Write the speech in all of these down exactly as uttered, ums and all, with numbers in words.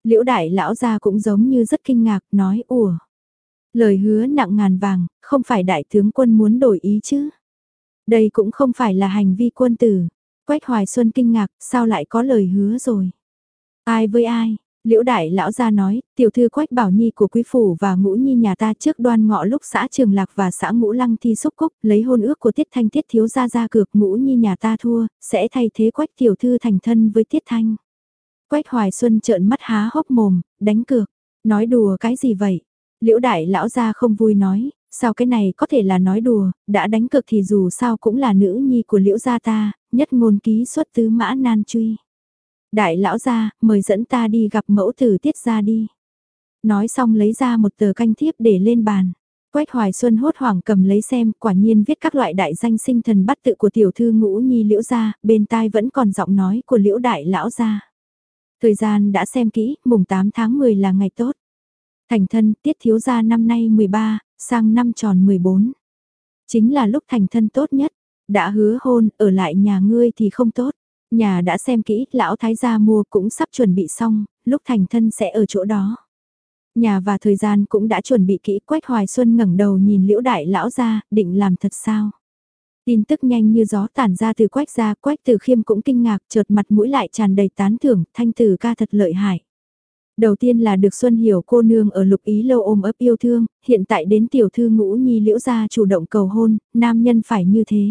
Liễu đại lão gia cũng giống như rất kinh ngạc, nói ủa. Lời hứa nặng ngàn vàng, không phải đại tướng quân muốn đổi ý chứ. Đây cũng không phải là hành vi quân tử. Quách Hoài Xuân kinh ngạc, sao lại có lời hứa rồi. Ai với ai? Liễu đại lão gia nói, tiểu thư Quách Bảo Nhi của quý phủ và Ngũ Nhi nhà ta trước đoan ngọ lúc xã Trường Lạc và xã Ngũ Lăng thi xúc cúc, lấy hôn ước của Tiết Thanh Tiết thiếu gia ra cược, Ngũ Nhi nhà ta thua, sẽ thay thế Quách tiểu thư thành thân với Tiết Thanh. Quách Hoài Xuân trợn mắt há hốc mồm, đánh cược, nói đùa cái gì vậy? Liễu đại lão gia không vui nói, sao cái này có thể là nói đùa, đã đánh cược thì dù sao cũng là nữ nhi của Liễu gia ta, nhất ngôn ký xuất tứ mã nan truy. Đại lão gia, mời dẫn ta đi gặp mẫu tử Tiết gia đi. Nói xong lấy ra một tờ canh thiếp để lên bàn. Quách Hoài Xuân hốt hoảng cầm lấy xem, quả nhiên viết các loại đại danh sinh thần bắt tự của tiểu thư Ngũ Nhi Liễu gia, bên tai vẫn còn giọng nói của Liễu đại lão gia. Thời gian đã xem kỹ, mùng tám tháng mười là ngày tốt. Thành thân, Tiết thiếu gia năm nay mười ba, sang năm tròn mười bốn. Chính là lúc thành thân tốt nhất, đã hứa hôn, ở lại nhà ngươi thì không tốt. Nhà đã xem kỹ, lão thái gia mua cũng sắp chuẩn bị xong, lúc thành thân sẽ ở chỗ đó. Nhà và thời gian cũng đã chuẩn bị kỹ, Quách Hoài Xuân ngẩng đầu nhìn Liễu đại lão gia, định làm thật sao? Tin tức nhanh như gió tản ra từ Quách gia, Quách Tử Khiêm cũng kinh ngạc, chợt mặt mũi lại tràn đầy tán thưởng, Thanh tử ca thật lợi hại. Đầu tiên là được Xuân Hiểu cô nương ở Lục Ý lâu ôm ấp yêu thương, hiện tại đến tiểu thư Ngũ Nhi Liễu gia chủ động cầu hôn, nam nhân phải như thế.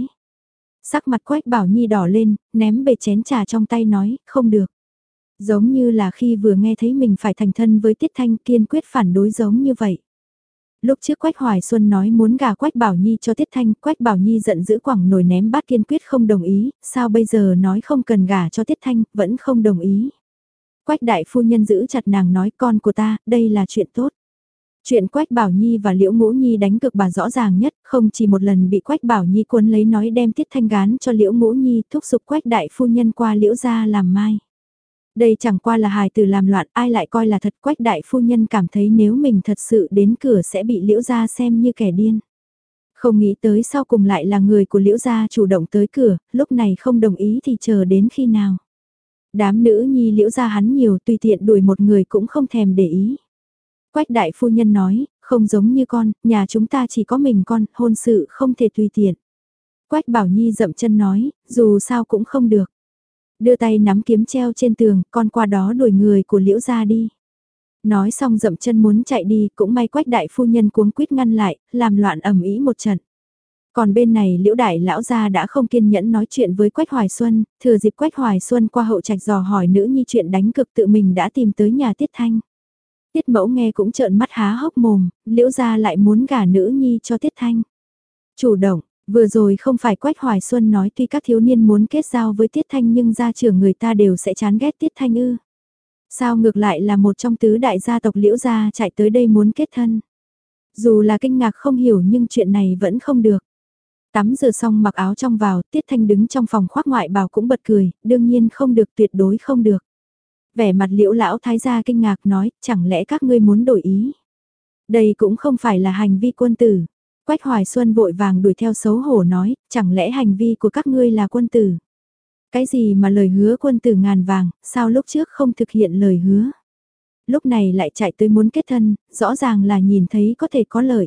Sắc mặt Quách Bảo Nhi đỏ lên, ném bể chén trà trong tay nói, không được. Giống như là khi vừa nghe thấy mình phải thành thân với Tiết Thanh, kiên quyết phản đối giống như vậy. Lúc trước Quách Hoài Xuân nói muốn gả Quách Bảo Nhi cho Tiết Thanh, Quách Bảo Nhi giận dữ quẳng nồi ném bát kiên quyết không đồng ý, sao bây giờ nói không cần gả cho Tiết Thanh, vẫn không đồng ý. Quách đại phu nhân giữ chặt nàng nói con của ta, đây là chuyện tốt. Chuyện Quách Bảo Nhi và Liễu Ngũ Nhi đánh cực bà rõ ràng nhất, không chỉ một lần bị Quách Bảo Nhi cuốn lấy nói đem Tiết Thanh gán cho Liễu Ngũ Nhi, thúc giục Quách đại phu nhân qua Liễu gia làm mai. Đây chẳng qua là hài từ làm loạn, ai lại coi là thật. Quách đại phu nhân cảm thấy nếu mình thật sự đến cửa sẽ bị Liễu gia xem như kẻ điên. Không nghĩ tới sau cùng lại là người của Liễu gia chủ động tới cửa, lúc này không đồng ý thì chờ đến khi nào. Đám nữ nhi Liễu gia hắn nhiều, tùy tiện đuổi một người cũng không thèm để ý. Quách đại phu nhân nói, không giống như con, nhà chúng ta chỉ có mình con, hôn sự không thể tùy tiện. Quách Bảo Nhi dậm chân nói, dù sao cũng không được. Đưa tay nắm kiếm treo trên tường, con qua đó đuổi người của Liễu gia đi. Nói xong dậm chân muốn chạy đi, cũng may Quách đại phu nhân cuống quýt ngăn lại, làm loạn ầm ĩ một trận. Còn bên này Liễu đại lão gia đã không kiên nhẫn nói chuyện với Quách Hoài Xuân, thừa dịp Quách Hoài Xuân qua hậu trạch dò hỏi nữ nhi chuyện đánh cực tự mình đã tìm tới nhà Tiết Thanh. Tiết Mẫu nghe cũng trợn mắt há hốc mồm, Liễu gia lại muốn gả nữ nhi cho Tiết Thanh. Chủ động, vừa rồi không phải Quách Hoài Xuân nói tuy các thiếu niên muốn kết giao với Tiết Thanh nhưng gia trưởng người ta đều sẽ chán ghét Tiết Thanh ư. Sao ngược lại là một trong tứ đại gia tộc Liễu gia chạy tới đây muốn kết thân. Dù là kinh ngạc không hiểu nhưng chuyện này vẫn không được. Tắm rửa xong mặc áo trong vào, Tiết Thanh đứng trong phòng khoác ngoại bào cũng bật cười, đương nhiên không được, tuyệt đối không được. Vẻ mặt Liễu lão thái gia kinh ngạc nói, chẳng lẽ các ngươi muốn đổi ý. Đây cũng không phải là hành vi quân tử. Quách Hoài Xuân vội vàng đuổi theo xấu hổ nói, chẳng lẽ hành vi của các ngươi là quân tử. Cái gì mà lời hứa quân tử ngàn vàng, sao lúc trước không thực hiện lời hứa. Lúc này lại chạy tới muốn kết thân, rõ ràng là nhìn thấy có thể có lợi.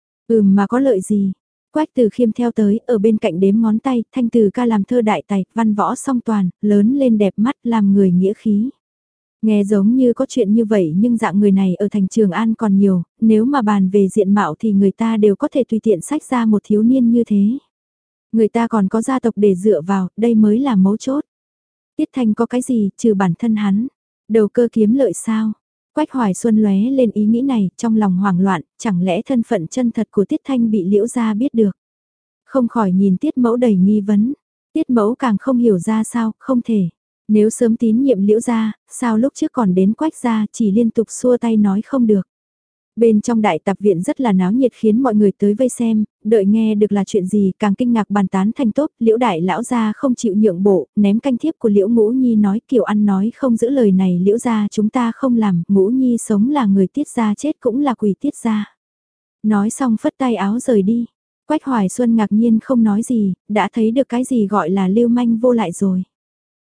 Ừm mà có lợi gì. Quách Từ Khiêm theo tới, ở bên cạnh đếm ngón tay, Thanh Từ ca làm thơ đại tài, văn võ song toàn, lớn lên đẹp mắt, làm người nghĩa khí. Nghe giống như có chuyện như vậy nhưng dạng người này ở thành Trường An còn nhiều, nếu mà bàn về diện mạo thì người ta đều có thể tùy tiện sách ra một thiếu niên như thế. Người ta còn có gia tộc để dựa vào, đây mới là mấu chốt. Tiết Thanh có cái gì, trừ bản thân hắn, đầu cơ kiếm lợi sao? Quách Hoài Xuân lóe lên ý nghĩ này, trong lòng hoảng loạn, chẳng lẽ thân phận chân thật của Tiết Thanh bị Liễu gia biết được. Không khỏi nhìn Tiết Mẫu đầy nghi vấn, Tiết Mẫu càng không hiểu ra sao, không thể. Nếu sớm tín nhiệm Liễu gia, sao lúc trước còn đến Quách gia chỉ liên tục xua tay nói không được. Bên trong đại tập viện rất là náo nhiệt khiến mọi người tới vây xem, đợi nghe được là chuyện gì càng kinh ngạc bàn tán thành tốt, Liễu đại lão gia không chịu nhượng bộ, ném canh thiếp của Liễu Ngũ Nhi nói kiểu ăn nói không giữ lời này Liễu gia chúng ta không làm, Ngũ Nhi sống là người Tiết gia chết cũng là quỷ Tiết gia. Nói xong phất tay áo rời đi, Quách Hoài Xuân ngạc nhiên không nói gì, đã thấy được cái gì gọi là lưu manh vô lại rồi.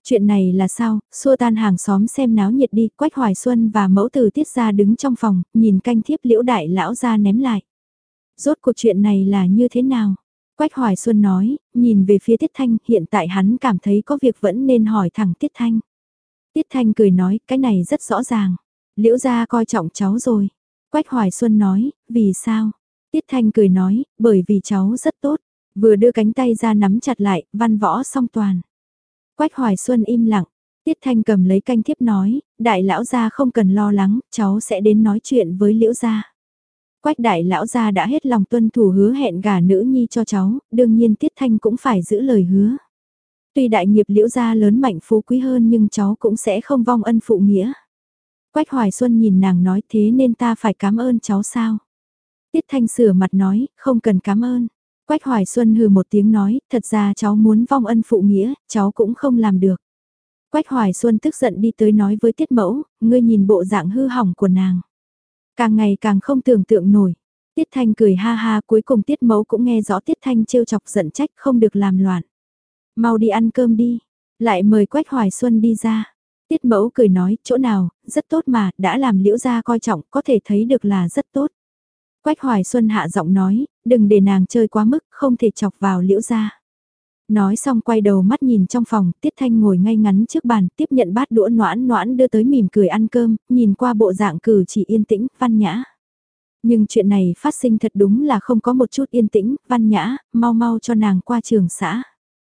Chuyện này là sao, xua tan hàng xóm xem náo nhiệt đi, Quách Hoài Xuân và mẫu từ Tiết ra đứng trong phòng, nhìn canh thiếp Liễu đại lão ra ném lại. Rốt cuộc chuyện này là như thế nào? Quách Hoài Xuân nói, nhìn về phía Tiết Thanh, hiện tại hắn cảm thấy có việc vẫn nên hỏi thẳng Tiết Thanh. Tiết Thanh cười nói, cái này rất rõ ràng. Liễu gia coi trọng cháu rồi. Quách Hoài Xuân nói, vì sao? Tiết Thanh cười nói, bởi vì cháu rất tốt. Vừa đưa cánh tay ra nắm chặt lại, văn võ song toàn. Quách Hoài Xuân im lặng. Tiết Thanh cầm lấy canh thiếp nói, đại lão gia không cần lo lắng, cháu sẽ đến nói chuyện với Liễu gia. Quách đại lão gia đã hết lòng tuân thủ hứa hẹn gả nữ nhi cho cháu, đương nhiên Tiết Thanh cũng phải giữ lời hứa. Tuy đại nghiệp Liễu gia lớn mạnh phú quý hơn nhưng cháu cũng sẽ không vong ân phụ nghĩa. Quách Hoài Xuân nhìn nàng nói thế nên ta phải cảm ơn cháu sao? Tiết Thanh sửa mặt nói, không cần cảm ơn. Quách Hoài Xuân hừ một tiếng nói, thật ra cháu muốn vong ân phụ nghĩa, cháu cũng không làm được. Quách Hoài Xuân tức giận đi tới nói với Tiết Mẫu, ngươi nhìn bộ dạng hư hỏng của nàng. Càng ngày càng không tưởng tượng nổi. Tiết Thanh cười ha ha, cuối cùng Tiết Mẫu cũng nghe rõ Tiết Thanh trêu chọc giận trách không được làm loạn. Mau đi ăn cơm đi, lại mời Quách Hoài Xuân đi ra. Tiết Mẫu cười nói, chỗ nào, rất tốt mà, đã làm Liễu gia coi trọng, có thể thấy được là rất tốt. Quách Hoài Xuân hạ giọng nói, đừng để nàng chơi quá mức, không thể chọc vào Liễu gia. Nói xong quay đầu mắt nhìn trong phòng, Tiết Thanh ngồi ngay ngắn trước bàn, tiếp nhận bát đũa noãn noãn đưa tới mỉm cười ăn cơm, nhìn qua bộ dạng cử chỉ yên tĩnh, văn nhã. Nhưng chuyện này phát sinh thật đúng là không có một chút yên tĩnh, văn nhã, mau mau cho nàng qua trường xã.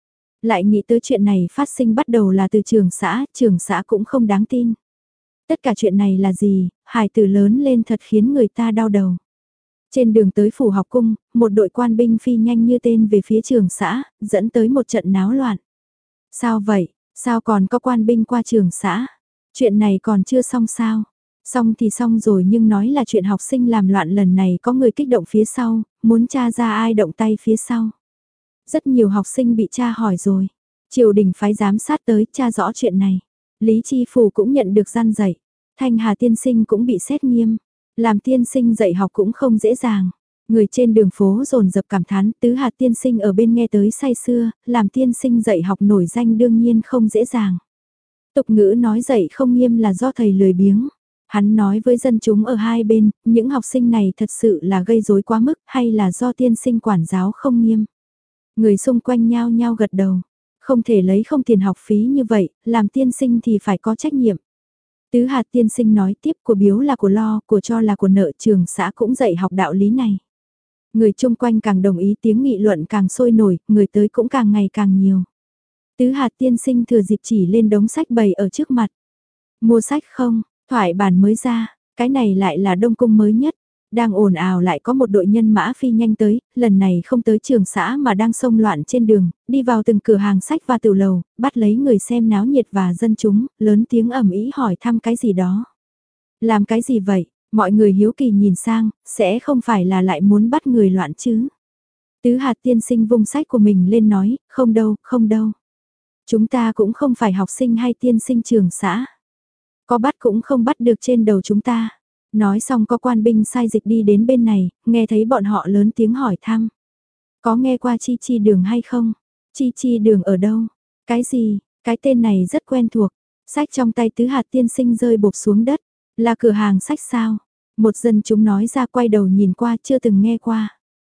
Lại nghĩ tới chuyện này phát sinh bắt đầu là từ trường xã, trường xã cũng không đáng tin. Tất cả chuyện này là gì, hài tử lớn lên thật khiến người ta đau đầu. Trên đường tới phủ học cung, một đội quan binh phi nhanh như tên về phía trường xã, dẫn tới một trận náo loạn. Sao vậy, sao còn có quan binh qua trường xã? Chuyện này còn chưa xong sao? Xong thì xong rồi nhưng nói là chuyện học sinh làm loạn lần này có người kích động phía sau, muốn tra ra ai động tay phía sau. Rất nhiều học sinh bị tra hỏi rồi. Triều đình phái giám sát tới tra rõ chuyện này. Lý Chi Phủ cũng nhận được gian dạy. Thanh Hà tiên sinh cũng bị xét nghiêm. Làm tiên sinh dạy học cũng không dễ dàng. Người trên đường phố rồn dập cảm thán, Tứ Hạt tiên sinh ở bên nghe tới say sưa, làm tiên sinh dạy học nổi danh đương nhiên không dễ dàng. Tục ngữ nói dạy không nghiêm là do thầy lười biếng. Hắn nói với dân chúng ở hai bên, những học sinh này thật sự là gây rối quá mức hay là do tiên sinh quản giáo không nghiêm. Người xung quanh nhao nhao gật đầu. Không thể lấy không tiền học phí như vậy, làm tiên sinh thì phải có trách nhiệm. Tứ Hạt tiên sinh nói tiếp, của biếu là của lo, của cho là của nợ, trường xã cũng dạy học đạo lý này. Người chung quanh càng đồng ý, tiếng nghị luận càng sôi nổi, người tới cũng càng ngày càng nhiều. Tứ Hạt tiên sinh thừa dịp chỉ lên đống sách bày ở trước mặt. Mua sách không, thoại bản mới ra, cái này lại là đông cung mới nhất. Đang ồn ào lại có một đội nhân mã phi nhanh tới, lần này không tới trường xã mà đang xông loạn trên đường, đi vào từng cửa hàng sách và tiểu lầu, bắt lấy người xem náo nhiệt và dân chúng, lớn tiếng ầm ĩ hỏi thăm cái gì đó. Làm cái gì vậy? Mọi người hiếu kỳ nhìn sang, sẽ không phải là lại muốn bắt người loạn chứ? Tứ Hạt tiên sinh vung sách của mình lên nói, không đâu, không đâu. Chúng ta cũng không phải học sinh hay tiên sinh trường xã. Có bắt cũng không bắt được trên đầu chúng ta. Nói xong có quan binh sai dịch đi đến bên này, nghe thấy bọn họ lớn tiếng hỏi thăm. Có nghe qua Chi Chi Đường hay không? Chi Chi Đường ở đâu? Cái gì? Cái tên này rất quen thuộc. Sách trong tay Tứ Hạt tiên sinh rơi bột xuống đất. Là cửa hàng sách sao? Một dân chúng nói ra quay đầu nhìn qua chưa từng nghe qua.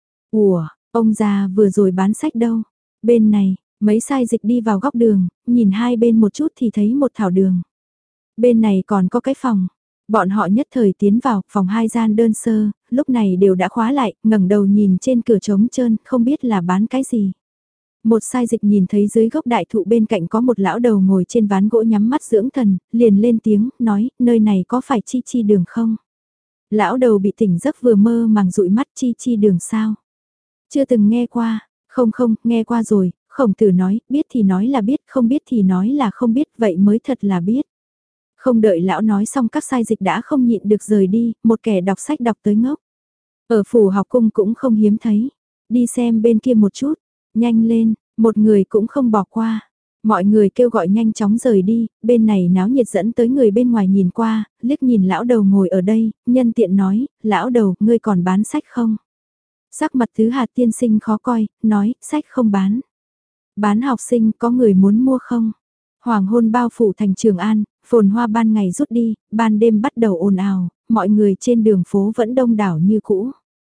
Ủa, ông già vừa rồi bán sách đâu? Bên này, mấy sai dịch đi vào góc đường, nhìn hai bên một chút thì thấy một thảo đường. Bên này còn có cái phòng. Bọn họ nhất thời tiến vào, phòng hai gian đơn sơ, lúc này đều đã khóa lại, ngẩng đầu nhìn trên cửa trống trơn, không biết là bán cái gì. Một sai dịch nhìn thấy dưới gốc đại thụ bên cạnh có một lão đầu ngồi trên ván gỗ nhắm mắt dưỡng thần, liền lên tiếng, nói, nơi này có phải Chi Chi Đường không? Lão đầu bị tỉnh giấc vừa mơ màng dụi mắt, Chi Chi Đường sao? Chưa từng nghe qua, không không, nghe qua rồi, Khổng Tử nói, biết thì nói là biết, không biết thì nói là không biết, vậy mới thật là biết. Không đợi lão nói xong các sai dịch đã không nhịn được rời đi, một kẻ đọc sách đọc tới ngốc. Ở phủ học cung cũng không hiếm thấy. Đi xem bên kia một chút, nhanh lên, một người cũng không bỏ qua. Mọi người kêu gọi nhanh chóng rời đi, bên này náo nhiệt dẫn tới người bên ngoài nhìn qua, liếc nhìn lão đầu ngồi ở đây, nhân tiện nói, lão đầu, ngươi còn bán sách không? Sắc mặt Tứ Hạt tiên sinh khó coi, nói, sách không bán. Bán học sinh có người muốn mua không? Hoàng hôn bao phủ thành Trường An, phồn hoa ban ngày rút đi, ban đêm bắt đầu ồn ào, mọi người trên đường phố vẫn đông đảo như cũ.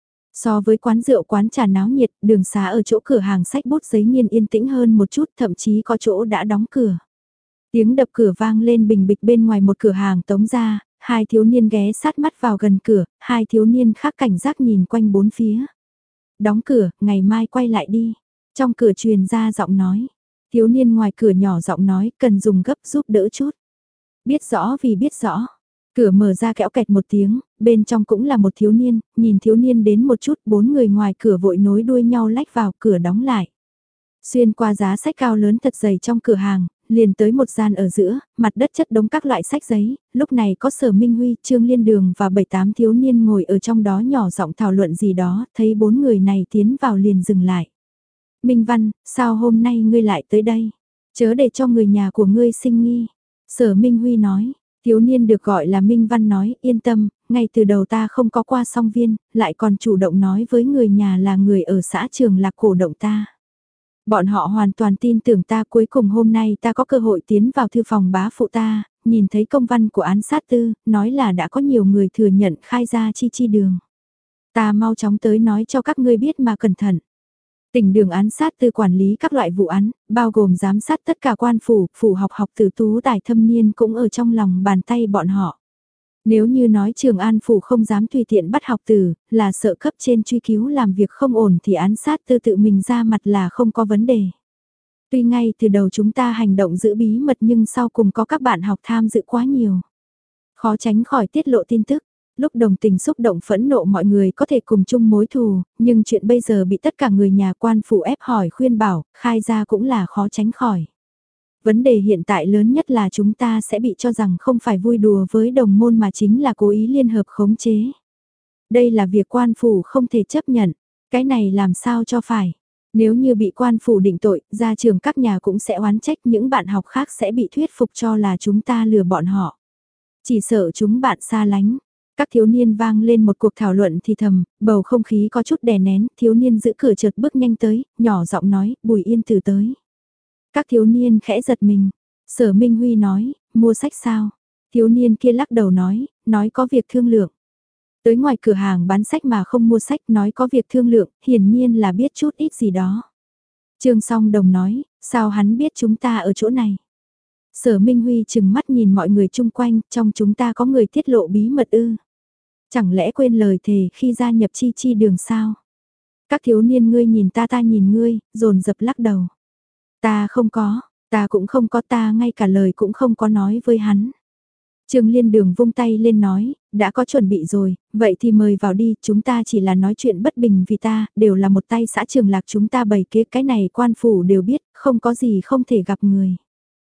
So với quán rượu quán trà náo nhiệt, đường xá ở chỗ cửa hàng sách bút giấy nghiên yên tĩnh hơn một chút, thậm chí có chỗ đã đóng cửa. Tiếng đập cửa vang lên bình bịch bên ngoài một cửa hàng tống ra, hai thiếu niên ghé sát mắt vào gần cửa, hai thiếu niên khác cảnh giác nhìn quanh bốn phía. Đóng cửa, ngày mai quay lại đi. Trong cửa truyền ra giọng nói. Thiếu niên ngoài cửa nhỏ giọng nói cần dùng gấp giúp đỡ chút. Biết rõ vì biết rõ. Cửa mở ra kẽo kẹt một tiếng, bên trong cũng là một thiếu niên, nhìn thiếu niên đến một chút, bốn người ngoài cửa vội nối đuôi nhau lách vào, cửa đóng lại. Xuyên qua giá sách cao lớn thật dày trong cửa hàng, liền tới một gian ở giữa, mặt đất chất đống các loại sách giấy, lúc này có Sở Minh Huy, Trương Liên Đường và bảy tám thiếu niên ngồi ở trong đó nhỏ giọng thảo luận gì đó, thấy bốn người này tiến vào liền dừng lại. Minh Văn, sao hôm nay ngươi lại tới đây? Chớ để cho người nhà của ngươi sinh nghi. Sở Minh Huy nói, thiếu niên được gọi là Minh Văn nói, yên tâm, ngay từ đầu ta không có qua song viên, lại còn chủ động nói với người nhà là người ở xã Trường Lạc cổ động ta. Bọn họ hoàn toàn tin tưởng ta, cuối cùng hôm nay ta có cơ hội tiến vào thư phòng bá phụ ta, nhìn thấy công văn của án sát tư, nói là đã có nhiều người thừa nhận khai ra chi chi đường. Ta mau chóng tới nói cho các ngươi biết mà cẩn thận. Tỉnh đường án sát tư quản lý các loại vụ án, bao gồm giám sát tất cả quan phủ, phủ học học tử tú tài thâm niên cũng ở trong lòng bàn tay bọn họ. Nếu như nói Trường An phủ không dám tùy tiện bắt học tử, là sợ cấp trên truy cứu làm việc không ổn thì án sát tư tự mình ra mặt là không có vấn đề. Tuy ngay từ đầu chúng ta hành động giữ bí mật nhưng sau cùng có các bạn học tham dự quá nhiều. Khó tránh khỏi tiết lộ tin tức. Lúc đồng tình xúc động phẫn nộ mọi người có thể cùng chung mối thù, nhưng chuyện bây giờ bị tất cả người nhà quan phủ ép hỏi khuyên bảo, khai ra cũng là khó tránh khỏi. Vấn đề hiện tại lớn nhất là chúng ta sẽ bị cho rằng không phải vui đùa với đồng môn mà chính là cố ý liên hợp khống chế. Đây là việc quan phủ không thể chấp nhận, cái này làm sao cho phải. Nếu như bị quan phủ định tội, ra trường các nhà cũng sẽ oán trách, những bạn học khác sẽ bị thuyết phục cho là chúng ta lừa bọn họ. Chỉ sợ chúng bạn xa lánh. Các thiếu niên vang lên một cuộc thảo luận thì thầm, bầu không khí có chút đè nén, thiếu niên giữ cửa chợt bước nhanh tới, nhỏ giọng nói, Bùi Yên Tử tới. Các thiếu niên khẽ giật mình, Sở Minh Huy nói, mua sách sao? Thiếu niên kia lắc đầu nói, nói có việc thương lượng. Tới ngoài cửa hàng bán sách mà không mua sách nói có việc thương lượng, hiển nhiên là biết chút ít gì đó. Trương Song Đồng nói, sao hắn biết chúng ta ở chỗ này? Sở Minh Huy chừng mắt nhìn mọi người chung quanh, trong chúng ta có người tiết lộ bí mật ư? Chẳng lẽ quên lời thề khi gia nhập chi chi đường sao? Các thiếu niên ngươi nhìn ta ta nhìn ngươi, dồn dập lắc đầu. Ta không có, ta cũng không có, ta ngay cả lời cũng không có nói với hắn. Trương Liên Đường vung tay lên nói, đã có chuẩn bị rồi, vậy thì mời vào đi, chúng ta chỉ là nói chuyện bất bình vì ta, đều là một tay xã Trường Lạc chúng ta bày kế, cái này quan phủ đều biết, không có gì không thể gặp người.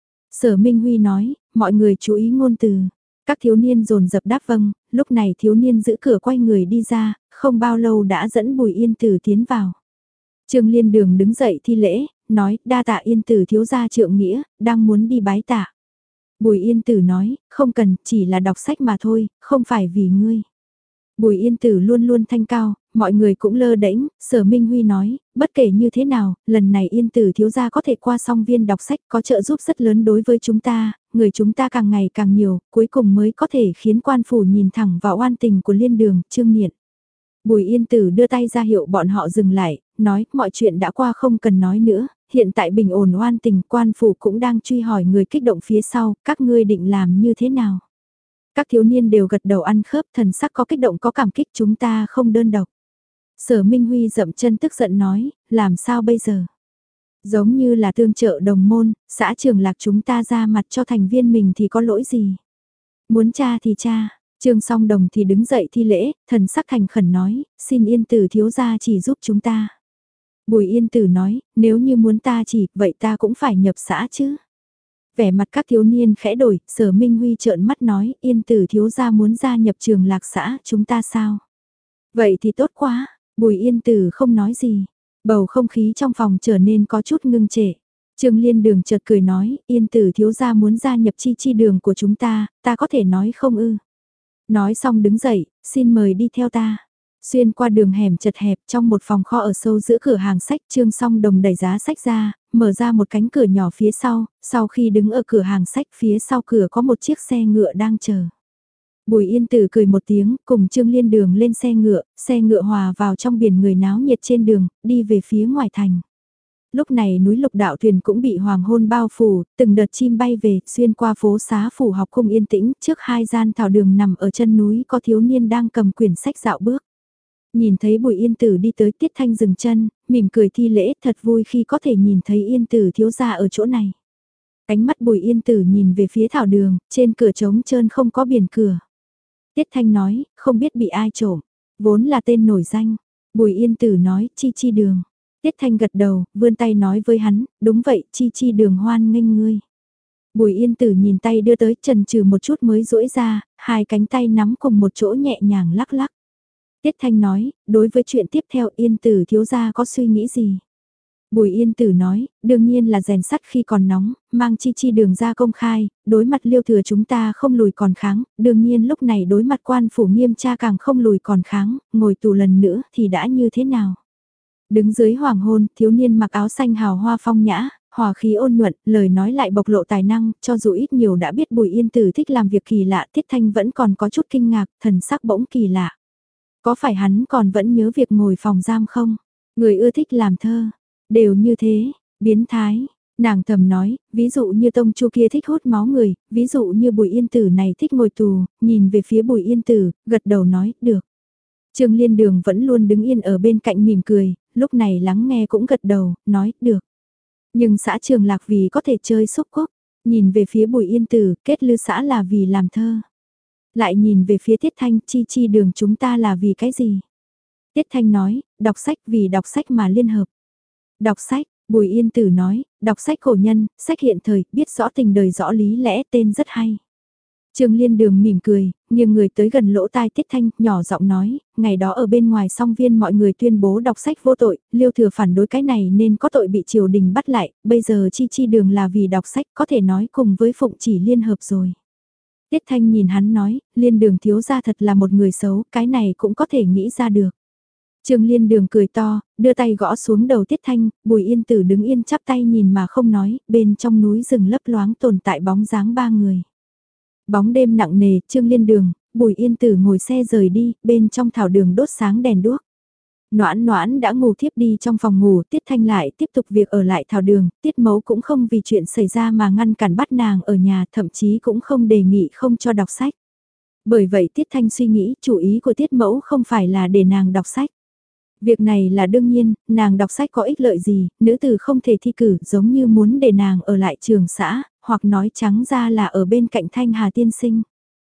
Sở Minh Huy nói, mọi người chú ý ngôn từ. Các thiếu niên dồn dập đáp vâng, lúc này thiếu niên giữ cửa quay người đi ra, không bao lâu đã dẫn Bùi Yên Tử tiến vào. Trương Liên Đường đứng dậy thi lễ, nói, đa tạ Yên Tử thiếu gia trượng nghĩa, đang muốn đi bái tạ. Bùi Yên Tử nói, không cần, chỉ là đọc sách mà thôi, không phải vì ngươi. Bùi Yên Tử luôn luôn thanh cao, mọi người cũng lơ đễnh, Sở Minh Huy nói, bất kể như thế nào, lần này Yên Tử thiếu gia có thể qua song viên đọc sách có trợ giúp rất lớn đối với chúng ta, người chúng ta càng ngày càng nhiều, cuối cùng mới có thể khiến quan phủ nhìn thẳng vào oan tình của Liên Đường, Trương Niệm. Bùi Yên Tử đưa tay ra hiệu bọn họ dừng lại, nói, mọi chuyện đã qua không cần nói nữa, hiện tại bình ổn oan tình, quan phủ cũng đang truy hỏi người kích động phía sau, các ngươi định làm như thế nào? Các thiếu niên đều gật đầu ăn khớp, thần sắc có kích động có cảm kích, chúng ta không đơn độc. Sở Minh Huy dậm chân tức giận nói, làm sao bây giờ? Giống như là tương trợ đồng môn, xã Trường Lạc chúng ta ra mặt cho thành viên mình thì có lỗi gì? Muốn cha thì cha, Trương Song Đồng thì đứng dậy thi lễ, thần sắc thành khẩn nói, xin Yên Tử thiếu gia chỉ giúp chúng ta. Bùi Yên Tử nói, nếu như muốn ta chỉ, vậy ta cũng phải nhập xã chứ. Vẻ mặt các thiếu niên khẽ đổi, Sở Minh Huy trợn mắt nói, Yên Tử thiếu gia muốn gia nhập Trường Lạc xã chúng ta sao? Vậy thì tốt quá, Bùi Yên Tử không nói gì. Bầu không khí trong phòng trở nên có chút ngưng trệ. Trương Liên Đường chợt cười nói, Yên Tử thiếu gia muốn gia nhập chi chi đường của chúng ta, ta có thể nói không ư? Nói xong đứng dậy, xin mời đi theo ta. Xuyên qua đường hẻm chật hẹp trong một phòng kho ở sâu giữa cửa hàng sách, Trương Song Đồng đẩy giá sách ra, mở ra một cánh cửa nhỏ phía sau, sau khi đứng ở cửa hàng sách phía sau cửa có một chiếc xe ngựa đang chờ. Bùi Yên Tử cười một tiếng, cùng Trương Liên Đường lên xe ngựa, xe ngựa hòa vào trong biển người náo nhiệt trên đường, đi về phía ngoài thành. Lúc này núi Lục Đạo thuyền cũng bị hoàng hôn bao phủ, từng đợt chim bay về, xuyên qua phố xá phủ học cung yên tĩnh, trước hai gian thảo đường nằm ở chân núi có thiếu niên đang cầm quyển sách dạo bước. Nhìn thấy Bùi Yên Tử đi tới, Tiết Thanh dừng chân, mỉm cười thi lễ, thật vui khi có thể nhìn thấy Yên Tử thiếu gia ở chỗ này. Ánh mắt Bùi Yên Tử nhìn về phía thảo đường, trên cửa trống trơn không có biển cửa. Tiết Thanh nói, không biết bị ai trộm, vốn là tên nổi danh. Bùi Yên Tử nói, Chi Chi Đường. Tiết Thanh gật đầu, vươn tay nói với hắn, đúng vậy, Chi Chi Đường hoan nghênh ngươi. Bùi Yên Tử nhìn tay đưa tới, chần chừ một chút mới duỗi ra, hai cánh tay nắm cùng một chỗ nhẹ nhàng lắc lắc. Tiết Thanh nói, đối với chuyện tiếp theo Yên Tử thiếu gia có suy nghĩ gì? Bùi Yên Tử nói, đương nhiên là rèn sắt khi còn nóng, mang Chi Chi Đường ra công khai, đối mặt Liêu Thừa chúng ta không lùi còn kháng, đương nhiên lúc này đối mặt quan phủ nghiêm tra càng không lùi còn kháng, ngồi tù lần nữa thì đã như thế nào? Đứng dưới hoàng hôn, thiếu niên mặc áo xanh hào hoa phong nhã, hòa khí ôn nhuận, lời nói lại bộc lộ tài năng, cho dù ít nhiều đã biết Bùi Yên Tử thích làm việc kỳ lạ, Tiết Thanh vẫn còn có chút kinh ngạc, thần sắc bỗng kỳ lạ. Có phải hắn còn vẫn nhớ việc ngồi phòng giam không? Người ưa thích làm thơ, đều như thế, biến thái. Nàng thầm nói, ví dụ như Tông Chu kia thích hút máu người, ví dụ như Bùi Yên Tử này thích ngồi tù, nhìn về phía Bùi Yên Tử, gật đầu nói, được. Trương Liên Đường vẫn luôn đứng yên ở bên cạnh mỉm cười, lúc này lắng nghe cũng gật đầu, nói, được. Nhưng xã Trường Lạc vì có thể chơi xúc cúc, nhìn về phía Bùi Yên Tử, kết lư xã là vì làm thơ. Lại nhìn về phía Tiết Thanh, Chi Chi Đường chúng ta là vì cái gì? Tiết Thanh nói, đọc sách vì đọc sách mà liên hợp. Đọc sách, Bùi Yên Tử nói, đọc sách cổ nhân, sách hiện thời, biết rõ tình đời rõ lý lẽ tên rất hay. Trương Liên Đường mỉm cười, nghiêng người tới gần lỗ tai Tiết Thanh, nhỏ giọng nói, ngày đó ở bên ngoài song viên mọi người tuyên bố đọc sách vô tội, Liêu Thừa phản đối cái này nên có tội bị triều đình bắt lại, bây giờ Chi Chi Đường là vì đọc sách có thể nói cùng với Phụng Chỉ liên hợp rồi. Tiết Thanh nhìn hắn nói, Liên Đường thiếu gia thật là một người xấu, cái này cũng có thể nghĩ ra được. Trương Liên Đường cười to, đưa tay gõ xuống đầu Tiết Thanh, Bùi Yên Tử đứng yên chắp tay nhìn mà không nói, bên trong núi rừng lấp loáng tồn tại bóng dáng ba người. Bóng đêm nặng nề, Trương Liên Đường, Bùi Yên Tử ngồi xe rời đi, bên trong thảo đường đốt sáng đèn đuốc. Noãn Noãn đã ngủ thiếp đi trong phòng ngủ, Tiết Thanh lại tiếp tục việc ở lại thảo đường, Tiết Mẫu cũng không vì chuyện xảy ra mà ngăn cản bắt nàng ở nhà, thậm chí cũng không đề nghị không cho đọc sách. Bởi vậy Tiết Thanh suy nghĩ, chủ ý của Tiết Mẫu không phải là để nàng đọc sách. Việc này là đương nhiên, nàng đọc sách có ích lợi gì, nữ tử không thể thi cử giống như muốn để nàng ở lại trường xã, hoặc nói trắng ra là ở bên cạnh Thanh Hà tiên sinh.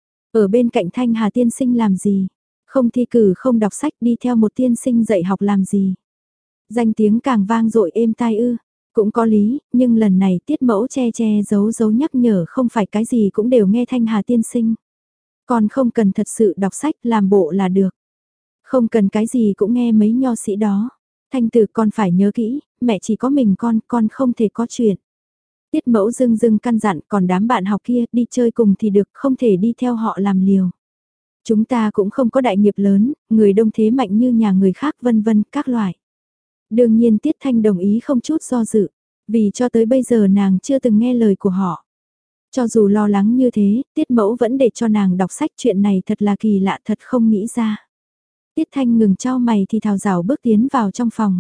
Ở bên cạnh Thanh Hà tiên sinh làm gì? Không thi cử không đọc sách đi theo một tiên sinh dạy học làm gì? Danh tiếng càng vang dội êm tai ư, cũng có lý, nhưng lần này Tiết Mẫu che che giấu giấu nhắc nhở không phải cái gì cũng đều nghe Thanh Hà tiên sinh. Còn không cần thật sự đọc sách làm bộ là được. Không cần cái gì cũng nghe mấy nho sĩ đó. Thanh Tử con phải nhớ kỹ, mẹ chỉ có mình con, con không thể có chuyện. Tiết Mẫu dưng dưng căn dặn, còn đám bạn học kia đi chơi cùng thì được, không thể đi theo họ làm liều. Chúng ta cũng không có đại nghiệp lớn, người đông thế mạnh như nhà người khác vân vân các loại. Đương nhiên Tiết Thanh đồng ý không chút do dự, vì cho tới bây giờ nàng chưa từng nghe lời của họ. Cho dù lo lắng như thế, Tiết Mẫu vẫn để cho nàng đọc sách, chuyện này thật là kỳ lạ, thật không nghĩ ra. Tiết Thanh ngừng trao mày thì thào rào bước tiến vào trong phòng.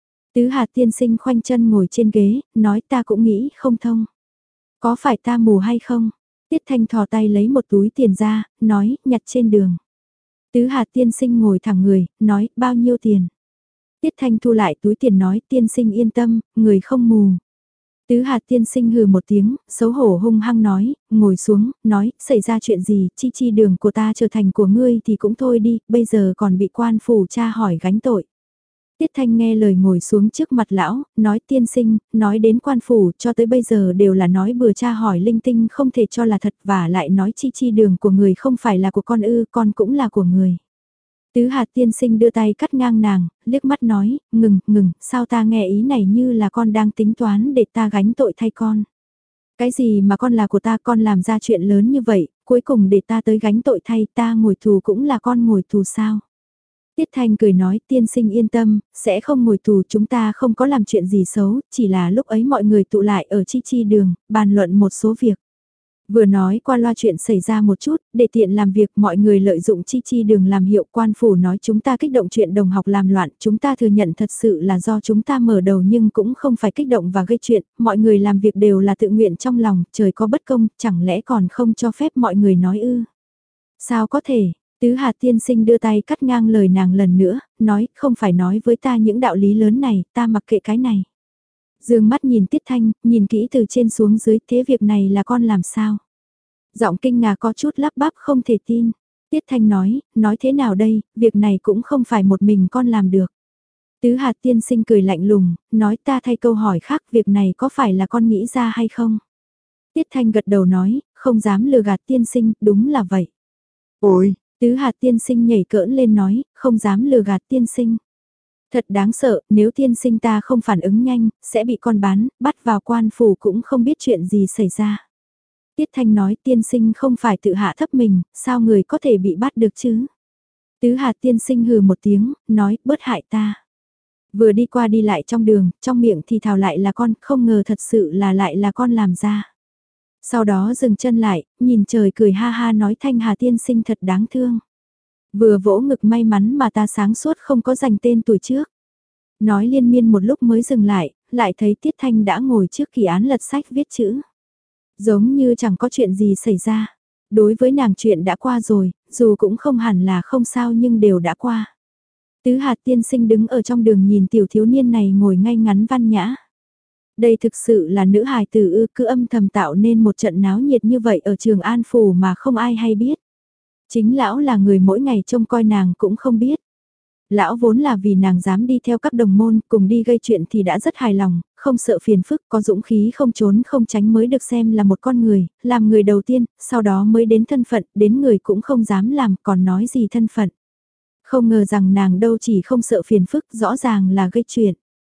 Tứ Hạt tiên sinh khoanh chân ngồi trên ghế, nói ta cũng nghĩ không thông. Có phải ta mù hay không? Tiết Thanh thò tay lấy một túi tiền ra, nói, nhặt trên đường. Tứ Hạt tiên sinh ngồi thẳng người, nói, bao nhiêu tiền? Tiết Thanh thu lại túi tiền nói, tiên sinh yên tâm, người không mù. Tứ Hạt tiên sinh hừ một tiếng, xấu hổ hung hăng nói, ngồi xuống, nói, xảy ra chuyện gì, Chi Chi Đường của ta trở thành của ngươi thì cũng thôi đi, bây giờ còn bị quan phủ tra hỏi gánh tội. Tiết Thanh nghe lời ngồi xuống trước mặt lão, nói tiên sinh, nói đến quan phủ cho tới bây giờ đều là nói bừa tra hỏi linh tinh không thể cho là thật và lại nói Chi Chi Đường của người không phải là của con ư, con cũng là của người. Tứ Hạt tiên sinh đưa tay cắt ngang nàng, liếc mắt nói, ngừng, ngừng, sao ta nghe ý này như là con đang tính toán để ta gánh tội thay con. Cái gì mà con là của ta, con làm ra chuyện lớn như vậy, cuối cùng để ta tới gánh tội thay, ta ngồi tù cũng là con ngồi tù sao. Tiết Thanh cười nói tiên sinh yên tâm, sẽ không ngồi tù, chúng ta không có làm chuyện gì xấu, chỉ là lúc ấy mọi người tụ lại ở chi chi đường, bàn luận một số việc. Vừa nói qua loa chuyện xảy ra một chút, để tiện làm việc mọi người lợi dụng chi chi đường làm hiệu, quan phủ nói chúng ta kích động chuyện đồng học làm loạn, chúng ta thừa nhận thật sự là do chúng ta mở đầu nhưng cũng không phải kích động và gây chuyện, mọi người làm việc đều là tự nguyện trong lòng, trời có bất công, chẳng lẽ còn không cho phép mọi người nói ư? Sao có thể? Tứ Hạt tiên sinh đưa tay cắt ngang lời nàng lần nữa, nói không phải nói với ta những đạo lý lớn này, ta mặc kệ cái này. Dương mắt nhìn Tiết Thanh, nhìn kỹ từ trên xuống dưới, thế việc này là con làm sao? Giọng kinh ngạc có chút lắp bắp không thể tin. Tiết Thanh nói, nói thế nào đây, việc này cũng không phải một mình con làm được. Tứ Hạt tiên sinh cười lạnh lùng, nói ta thay câu hỏi khác, việc này có phải là con nghĩ ra hay không? Tiết Thanh gật đầu nói, không dám lừa gạt tiên sinh, đúng là vậy. Ôi, Tứ Hạt tiên sinh nhảy cỡn lên nói, không dám lừa gạt tiên sinh. Thật đáng sợ, nếu tiên sinh ta không phản ứng nhanh, sẽ bị con bán, bắt vào quan phủ cũng không biết chuyện gì xảy ra. Tiết Thanh nói tiên sinh không phải tự hạ thấp mình, sao người có thể bị bắt được chứ? Tứ Hạt tiên sinh hừ một tiếng, nói bớt hại ta. Vừa đi qua đi lại trong đường, trong miệng thì thào lại là con, không ngờ thật sự là lại là con làm ra. Sau đó dừng chân lại, nhìn trời cười ha ha nói Thanh Hà tiên sinh thật đáng thương. Vừa vỗ ngực may mắn mà ta sáng suốt không có dành tên tuổi trước. Nói liên miên một lúc mới dừng lại, lại thấy Tiết Thanh đã ngồi trước kỳ án lật sách viết chữ. Giống như chẳng có chuyện gì xảy ra. Đối với nàng chuyện đã qua rồi, dù cũng không hẳn là không sao nhưng đều đã qua. Tứ Hạt tiên sinh đứng ở trong đường nhìn tiểu thiếu niên này ngồi ngay ngắn văn nhã. Đây thực sự là nữ hài tử ư, cứ âm thầm tạo nên một trận náo nhiệt như vậy ở trường An Phủ mà không ai hay biết. Chính lão là người mỗi ngày trông coi nàng cũng không biết. Lão vốn là vì nàng dám đi theo các đồng môn cùng đi gây chuyện thì đã rất hài lòng, không sợ phiền phức, có dũng khí không trốn không tránh mới được xem là một con người, làm người đầu tiên, sau đó mới đến thân phận, đến người cũng không dám làm, còn nói gì thân phận. Không ngờ rằng nàng đâu chỉ không sợ phiền phức, rõ ràng là gây chuyện.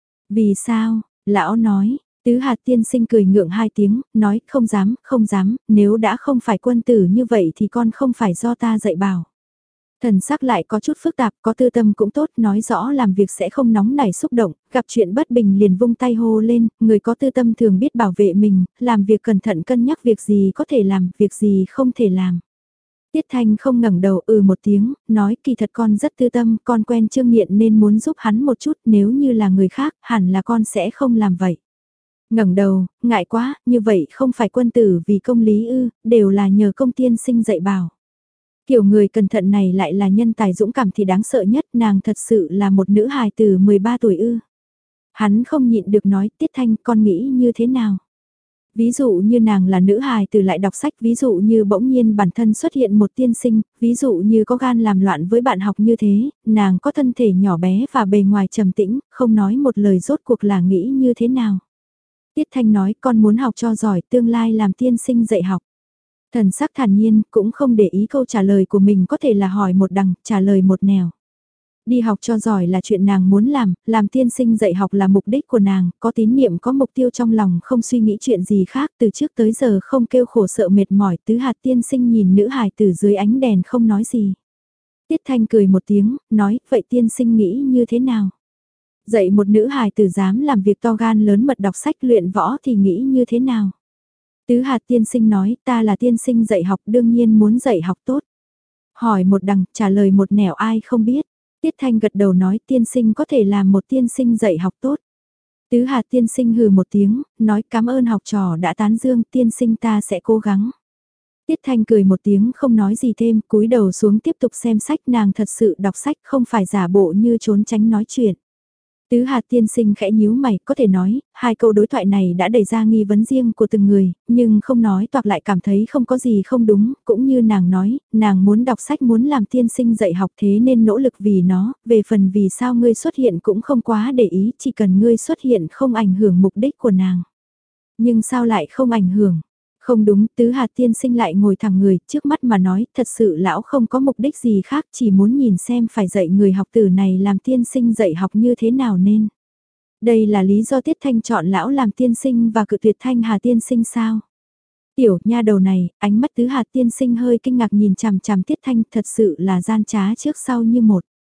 Vì sao? Lão nói, Tứ Hạt tiên sinh cười ngượng hai tiếng, nói không dám, không dám, nếu đã không phải quân tử như vậy thì con không phải do ta dạy bảo. Thần sắc lại có chút phức tạp, có tư tâm cũng tốt, nói rõ làm việc sẽ không nóng nảy xúc động, gặp chuyện bất bình liền vung tay hô lên, người có tư tâm thường biết bảo vệ mình, làm việc cẩn thận cân nhắc việc gì có thể làm, việc gì không thể làm. Tiết Thanh không ngẩng đầu ừ một tiếng, nói kỳ thật con rất tư tâm, con quen Trương Nghiện nên muốn giúp hắn một chút, nếu như là người khác, hẳn là con sẽ không làm vậy. Ngẩng đầu, ngại quá, như vậy không phải quân tử vì công lý ư, đều là nhờ công tiên sinh dạy bảo. Kiểu người cẩn thận này lại là nhân tài dũng cảm thì đáng sợ nhất, nàng thật sự là một nữ hài từ mười ba tuổi ư. Hắn không nhịn được nói, Tiết Thanh con nghĩ như thế nào? Ví dụ như nàng là nữ hài từ lại đọc sách, ví dụ như bỗng nhiên bản thân xuất hiện một tiên sinh, ví dụ như có gan làm loạn với bạn học như thế, nàng có thân thể nhỏ bé và bề ngoài trầm tĩnh, không nói một lời rốt cuộc là nghĩ như thế nào. Tiết Thanh nói con muốn học cho giỏi, tương lai làm tiên sinh dạy học. Thần sắc thản nhiên, cũng không để ý câu trả lời của mình có thể là hỏi một đằng, trả lời một nẻo. Đi học cho giỏi là chuyện nàng muốn làm, làm tiên sinh dạy học là mục đích của nàng, có tín niệm có mục tiêu trong lòng không suy nghĩ chuyện gì khác, từ trước tới giờ không kêu khổ sợ mệt mỏi. Tứ Hạt tiên sinh nhìn nữ hài từ dưới ánh đèn không nói gì. Tiết Thanh cười một tiếng, nói, vậy tiên sinh nghĩ như thế nào? Dạy một nữ hài tử dám làm việc to gan lớn mật đọc sách luyện võ thì nghĩ như thế nào? Tứ Hạt tiên sinh nói, ta là tiên sinh dạy học đương nhiên muốn dạy học tốt. Hỏi một đằng, trả lời một nẻo ai không biết. Tiết Thanh gật đầu nói tiên sinh có thể làm một tiên sinh dạy học tốt. Tứ Hạt tiên sinh hừ một tiếng, nói cảm ơn học trò đã tán dương, tiên sinh ta sẽ cố gắng. Tiết Thanh cười một tiếng không nói gì thêm, cúi đầu xuống tiếp tục xem sách, nàng thật sự đọc sách không phải giả bộ như trốn tránh nói chuyện. Tứ Hạt tiên sinh khẽ nhíu mày, có thể nói, hai câu đối thoại này đã đẩy ra nghi vấn riêng của từng người, nhưng không nói toạc lại cảm thấy không có gì không đúng, cũng như nàng nói, nàng muốn đọc sách muốn làm tiên sinh dạy học thế nên nỗ lực vì nó, về phần vì sao ngươi xuất hiện cũng không quá để ý, chỉ cần ngươi xuất hiện không ảnh hưởng mục đích của nàng. Nhưng sao lại không ảnh hưởng? Không đúng, Tứ Hạt tiên sinh lại ngồi thẳng người, trước mắt mà nói, thật sự lão không có mục đích gì khác, chỉ muốn nhìn xem phải dạy người học tử này làm tiên sinh dạy học như thế nào nên. Đây là lý do Tiết Thanh chọn lão làm tiên sinh và cự tuyệt Thanh Hà tiên sinh sao? Tiểu nha đầu này, ánh mắt Tứ Hạt tiên sinh hơi kinh ngạc nhìn chằm chằm Tiết Thanh thật sự là gian trá trước sau như một.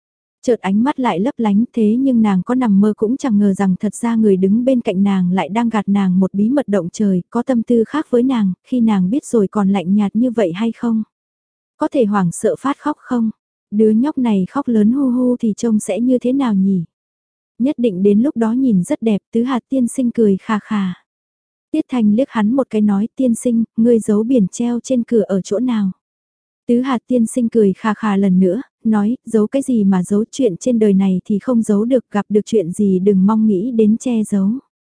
Chợt ánh mắt lại lấp lánh thế nhưng nàng có nằm mơ cũng chẳng ngờ rằng thật ra người đứng bên cạnh nàng lại đang gạt nàng một bí mật động trời, có tâm tư khác với nàng, khi nàng biết rồi còn lạnh nhạt như vậy hay không? Có thể hoảng sợ phát khóc không? Đứa nhóc này khóc lớn hu hu thì trông sẽ như thế nào nhỉ? Nhất định đến lúc đó nhìn rất đẹp, Tứ Hạt tiên sinh cười khà khà. Tiết Thanh liếc hắn một cái nói, tiên sinh, ngươi giấu biển treo trên cửa ở chỗ nào? Tứ Hạt tiên sinh cười khà khà lần nữa, nói, giấu cái gì mà giấu, chuyện trên đời này thì không giấu được, gặp được chuyện gì đừng mong nghĩ đến che giấu.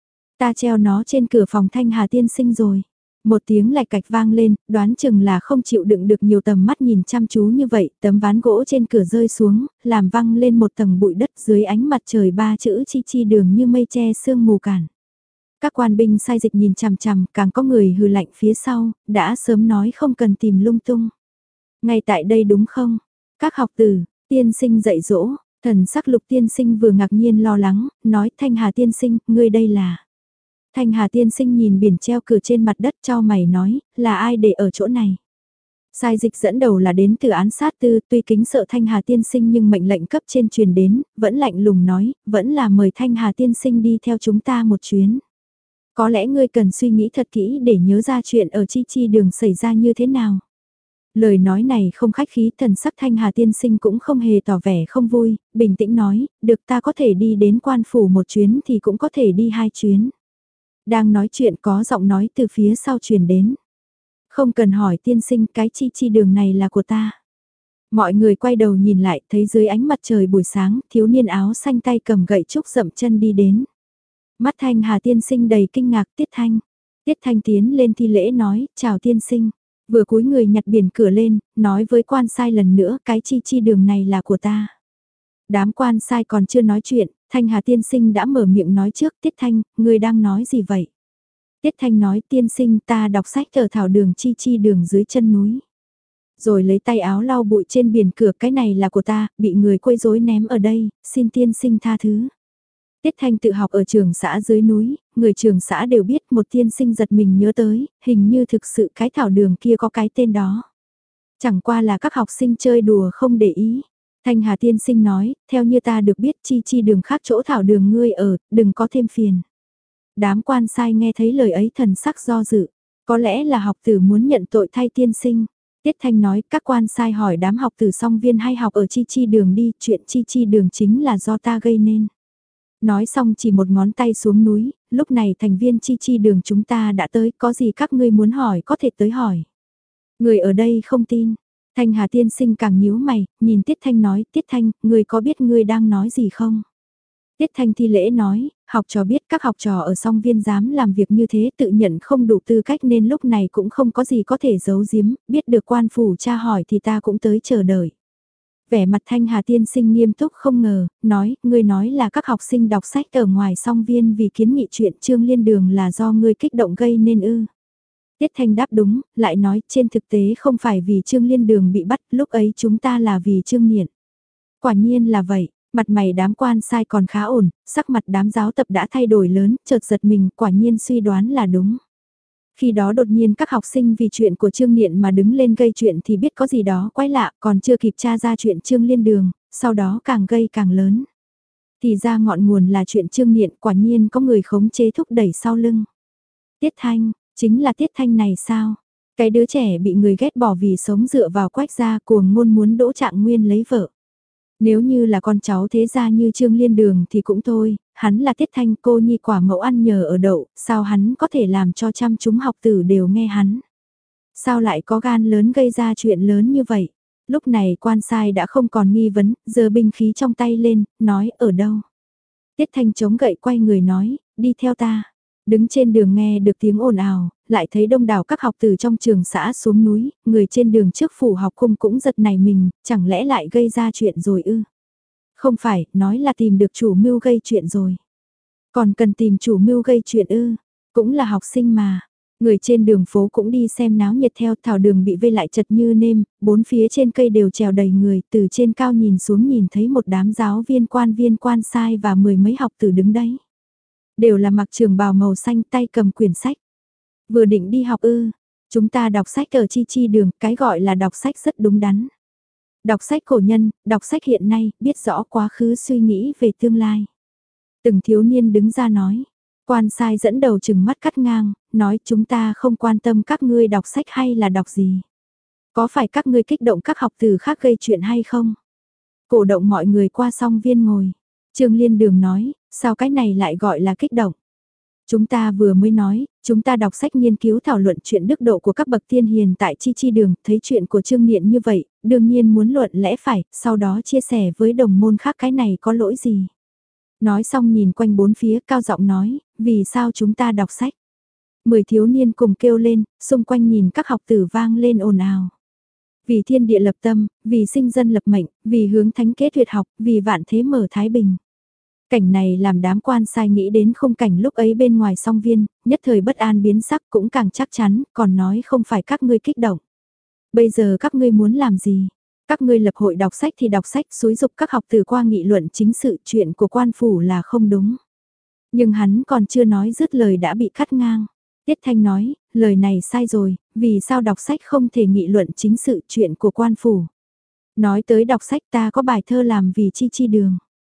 Ta treo nó trên cửa phòng Thanh Hà tiên sinh rồi. Một tiếng lạch cạch vang lên, đoán chừng là không chịu đựng được nhiều tầm mắt nhìn chăm chú như vậy, tấm ván gỗ trên cửa rơi xuống, làm văng lên một tầng bụi đất dưới ánh mặt trời, ba chữ chi chi đường như mây che sương mù cản. Các quan binh sai dịch nhìn chằm chằm, càng có người hừ lạnh phía sau, đã sớm nói không cần tìm lung tung. Ngay tại đây đúng không? Các học tử, tiên sinh dạy dỗ, thần sắc Lục tiên sinh vừa ngạc nhiên lo lắng, nói Thanh Hà tiên sinh, ngươi đây là... Thanh Hà tiên sinh nhìn biển treo cửa trên mặt đất cho mày nói, là ai để ở chỗ này? Sai dịch dẫn đầu là đến từ án sát tư, tuy kính sợ Thanh Hà tiên sinh nhưng mệnh lệnh cấp trên truyền đến, vẫn lạnh lùng nói, vẫn là mời Thanh Hà tiên sinh đi theo chúng ta một chuyến. Có lẽ ngươi cần suy nghĩ thật kỹ để nhớ ra chuyện ở chi chi đường xảy ra như thế nào. Lời nói này không khách khí, thần sắc Thanh Hà tiên sinh cũng không hề tỏ vẻ không vui, bình tĩnh nói, được, ta có thể đi đến quan phủ một chuyến thì cũng có thể đi hai chuyến. Đang nói chuyện có giọng nói từ phía sau truyền đến. Không cần hỏi tiên sinh, cái chi chi đường này là của ta. Mọi người quay đầu nhìn lại, thấy dưới ánh mặt trời buổi sáng, thiếu niên áo xanh tay cầm gậy trúc dậm chân đi đến. Mắt Thanh Hà tiên sinh đầy kinh ngạc. Tiết Thanh. Tiết Thanh tiến lên thi lễ nói, chào tiên sinh. Vừa cúi người nhặt biển cửa lên, nói với quan sai lần nữa, cái chi chi đường này là của ta. Đám quan sai còn chưa nói chuyện, Thanh Hà tiên sinh đã mở miệng nói trước. Tiết Thanh, ngươi đang nói gì vậy? Tiết Thanh nói, tiên sinh, ta đọc sách ở thảo đường chi chi đường dưới chân núi. Rồi lấy tay áo lau bụi trên biển cửa, cái này là của ta, bị người quấy rối ném ở đây, xin tiên sinh tha thứ. Tiết Thanh tự học ở trường xã dưới núi, người trường xã đều biết, một tiên sinh giật mình nhớ tới, hình như thực sự cái thảo đường kia có cái tên đó. Chẳng qua là các học sinh chơi đùa không để ý. Thanh Hà tiên sinh nói, theo như ta được biết chi chi đường khác chỗ thảo đường ngươi ở, đừng có thêm phiền. Đám quan sai nghe thấy lời ấy thần sắc do dự, có lẽ là học tử muốn nhận tội thay tiên sinh. Tiết Thanh nói, các quan sai hỏi đám học tử song viên hay học ở chi chi đường đi, chuyện chi chi đường chính là do ta gây nên. Nói xong chỉ một ngón tay xuống núi, lúc này thành viên chi chi đường chúng ta đã tới, có gì các ngươi muốn hỏi có thể tới hỏi. Người ở đây không tin. Thanh Hà tiên sinh càng nhíu mày, nhìn Tiết Thanh nói, Tiết Thanh, ngươi có biết ngươi đang nói gì không? Tiết Thanh thi lễ nói, học trò biết các học trò ở song viên dám làm việc như thế tự nhận không đủ tư cách nên lúc này cũng không có gì có thể giấu giếm, biết được quan phủ tra hỏi thì ta cũng tới chờ đợi. Vẻ mặt Thanh Hà tiên sinh nghiêm túc không ngờ, nói, ngươi nói là các học sinh đọc sách ở ngoài song viên vì kiến nghị chuyện Trương Liên Đường là do ngươi kích động gây nên ư. Tiết Thanh đáp đúng, lại nói trên thực tế không phải vì Trương Liên Đường bị bắt, lúc ấy chúng ta là vì Trương Niệm. Quả nhiên là vậy, mặt mày đám quan sai còn khá ổn, sắc mặt đám giáo tập đã thay đổi lớn, chợt giật mình, quả nhiên suy đoán là đúng. Khi đó đột nhiên các học sinh vì chuyện của Trương Niệm mà đứng lên gây chuyện thì biết có gì đó quái lạ, còn chưa kịp tra ra chuyện Trương Liên Đường, sau đó càng gây càng lớn. Thì ra ngọn nguồn là chuyện Trương Niệm, quả nhiên có người khống chế thúc đẩy sau lưng. Tiết Thanh, chính là Tiết Thanh này sao? Cái đứa trẻ bị người ghét bỏ vì sống dựa vào Quách gia cuồng ngôn muốn đỗ Trạng Nguyên lấy vợ. Nếu như là con cháu thế gia như Trương Liên Đường thì cũng thôi, hắn là Tiết Thanh, cô nhi quả mẫu ăn nhờ ở đậu, sao hắn có thể làm cho trăm chúng học tử đều nghe hắn? Sao lại có gan lớn gây ra chuyện lớn như vậy? Lúc này quan sai đã không còn nghi vấn, giơ binh khí trong tay lên, nói ở đâu? Tiết Thanh chống gậy quay người nói, đi theo ta. Đứng trên đường nghe được tiếng ồn ào, lại thấy đông đảo các học tử trong trường xã xuống núi, người trên đường trước phủ học cung cũng giật nảy mình, chẳng lẽ lại gây ra chuyện rồi ư? Không phải, nói là tìm được chủ mưu gây chuyện rồi. Còn cần tìm chủ mưu gây chuyện ư? Cũng là học sinh mà. Người trên đường phố cũng đi xem náo nhiệt theo, thảo đường bị vây lại chật như nêm, bốn phía trên cây đều trèo đầy người, từ trên cao nhìn xuống nhìn thấy một đám giáo viên quan viên quan sai và mười mấy học tử đứng đấy. Đều là mặc trường bào màu xanh, tay cầm quyển sách. Vừa định đi học ư, chúng ta đọc sách ở chi chi đường, cái gọi là đọc sách rất đúng đắn. Đọc sách cổ nhân, đọc sách hiện nay, biết rõ quá khứ suy nghĩ về tương lai. Từng thiếu niên đứng ra nói, quan sai dẫn đầu chừng mắt cắt ngang, nói chúng ta không quan tâm các ngươi đọc sách hay là đọc gì. Có phải các ngươi kích động các học từ khác gây chuyện hay không? Cổ động mọi người qua song viên ngồi. Trương Liên Đường nói, sao cái này lại gọi là kích động? Chúng ta vừa mới nói, chúng ta đọc sách nghiên cứu thảo luận chuyện đức độ của các bậc tiên hiền tại Chi Chi Đường, thấy chuyện của Trương Niệm như vậy, đương nhiên muốn luận lẽ phải, sau đó chia sẻ với đồng môn khác cái này có lỗi gì. Nói xong nhìn quanh bốn phía cao giọng nói, vì sao chúng ta đọc sách? Mười thiếu niên cùng kêu lên, xung quanh nhìn các học tử vang lên ồn ào. Vì thiên địa lập tâm, vì sinh dân lập mệnh, vì hướng thánh kế tuyệt học, vì vạn thế mở thái bình. Cảnh này làm đám quan sai nghĩ đến khung cảnh lúc ấy bên ngoài song viên, nhất thời bất an biến sắc cũng càng chắc chắn, còn nói không phải các ngươi kích động. Bây giờ các ngươi muốn làm gì? Các ngươi lập hội đọc sách thì đọc sách, xúi dục các học tử qua nghị luận chính sự chuyện của quan phủ là không đúng. Nhưng hắn còn chưa nói dứt lời đã bị cắt ngang. Tiết Thanh nói, lời này sai rồi, vì sao đọc sách không thể nghị luận chính sự chuyện của quan phủ. Nói tới đọc sách ta có bài thơ làm vì Chi Chi Đường.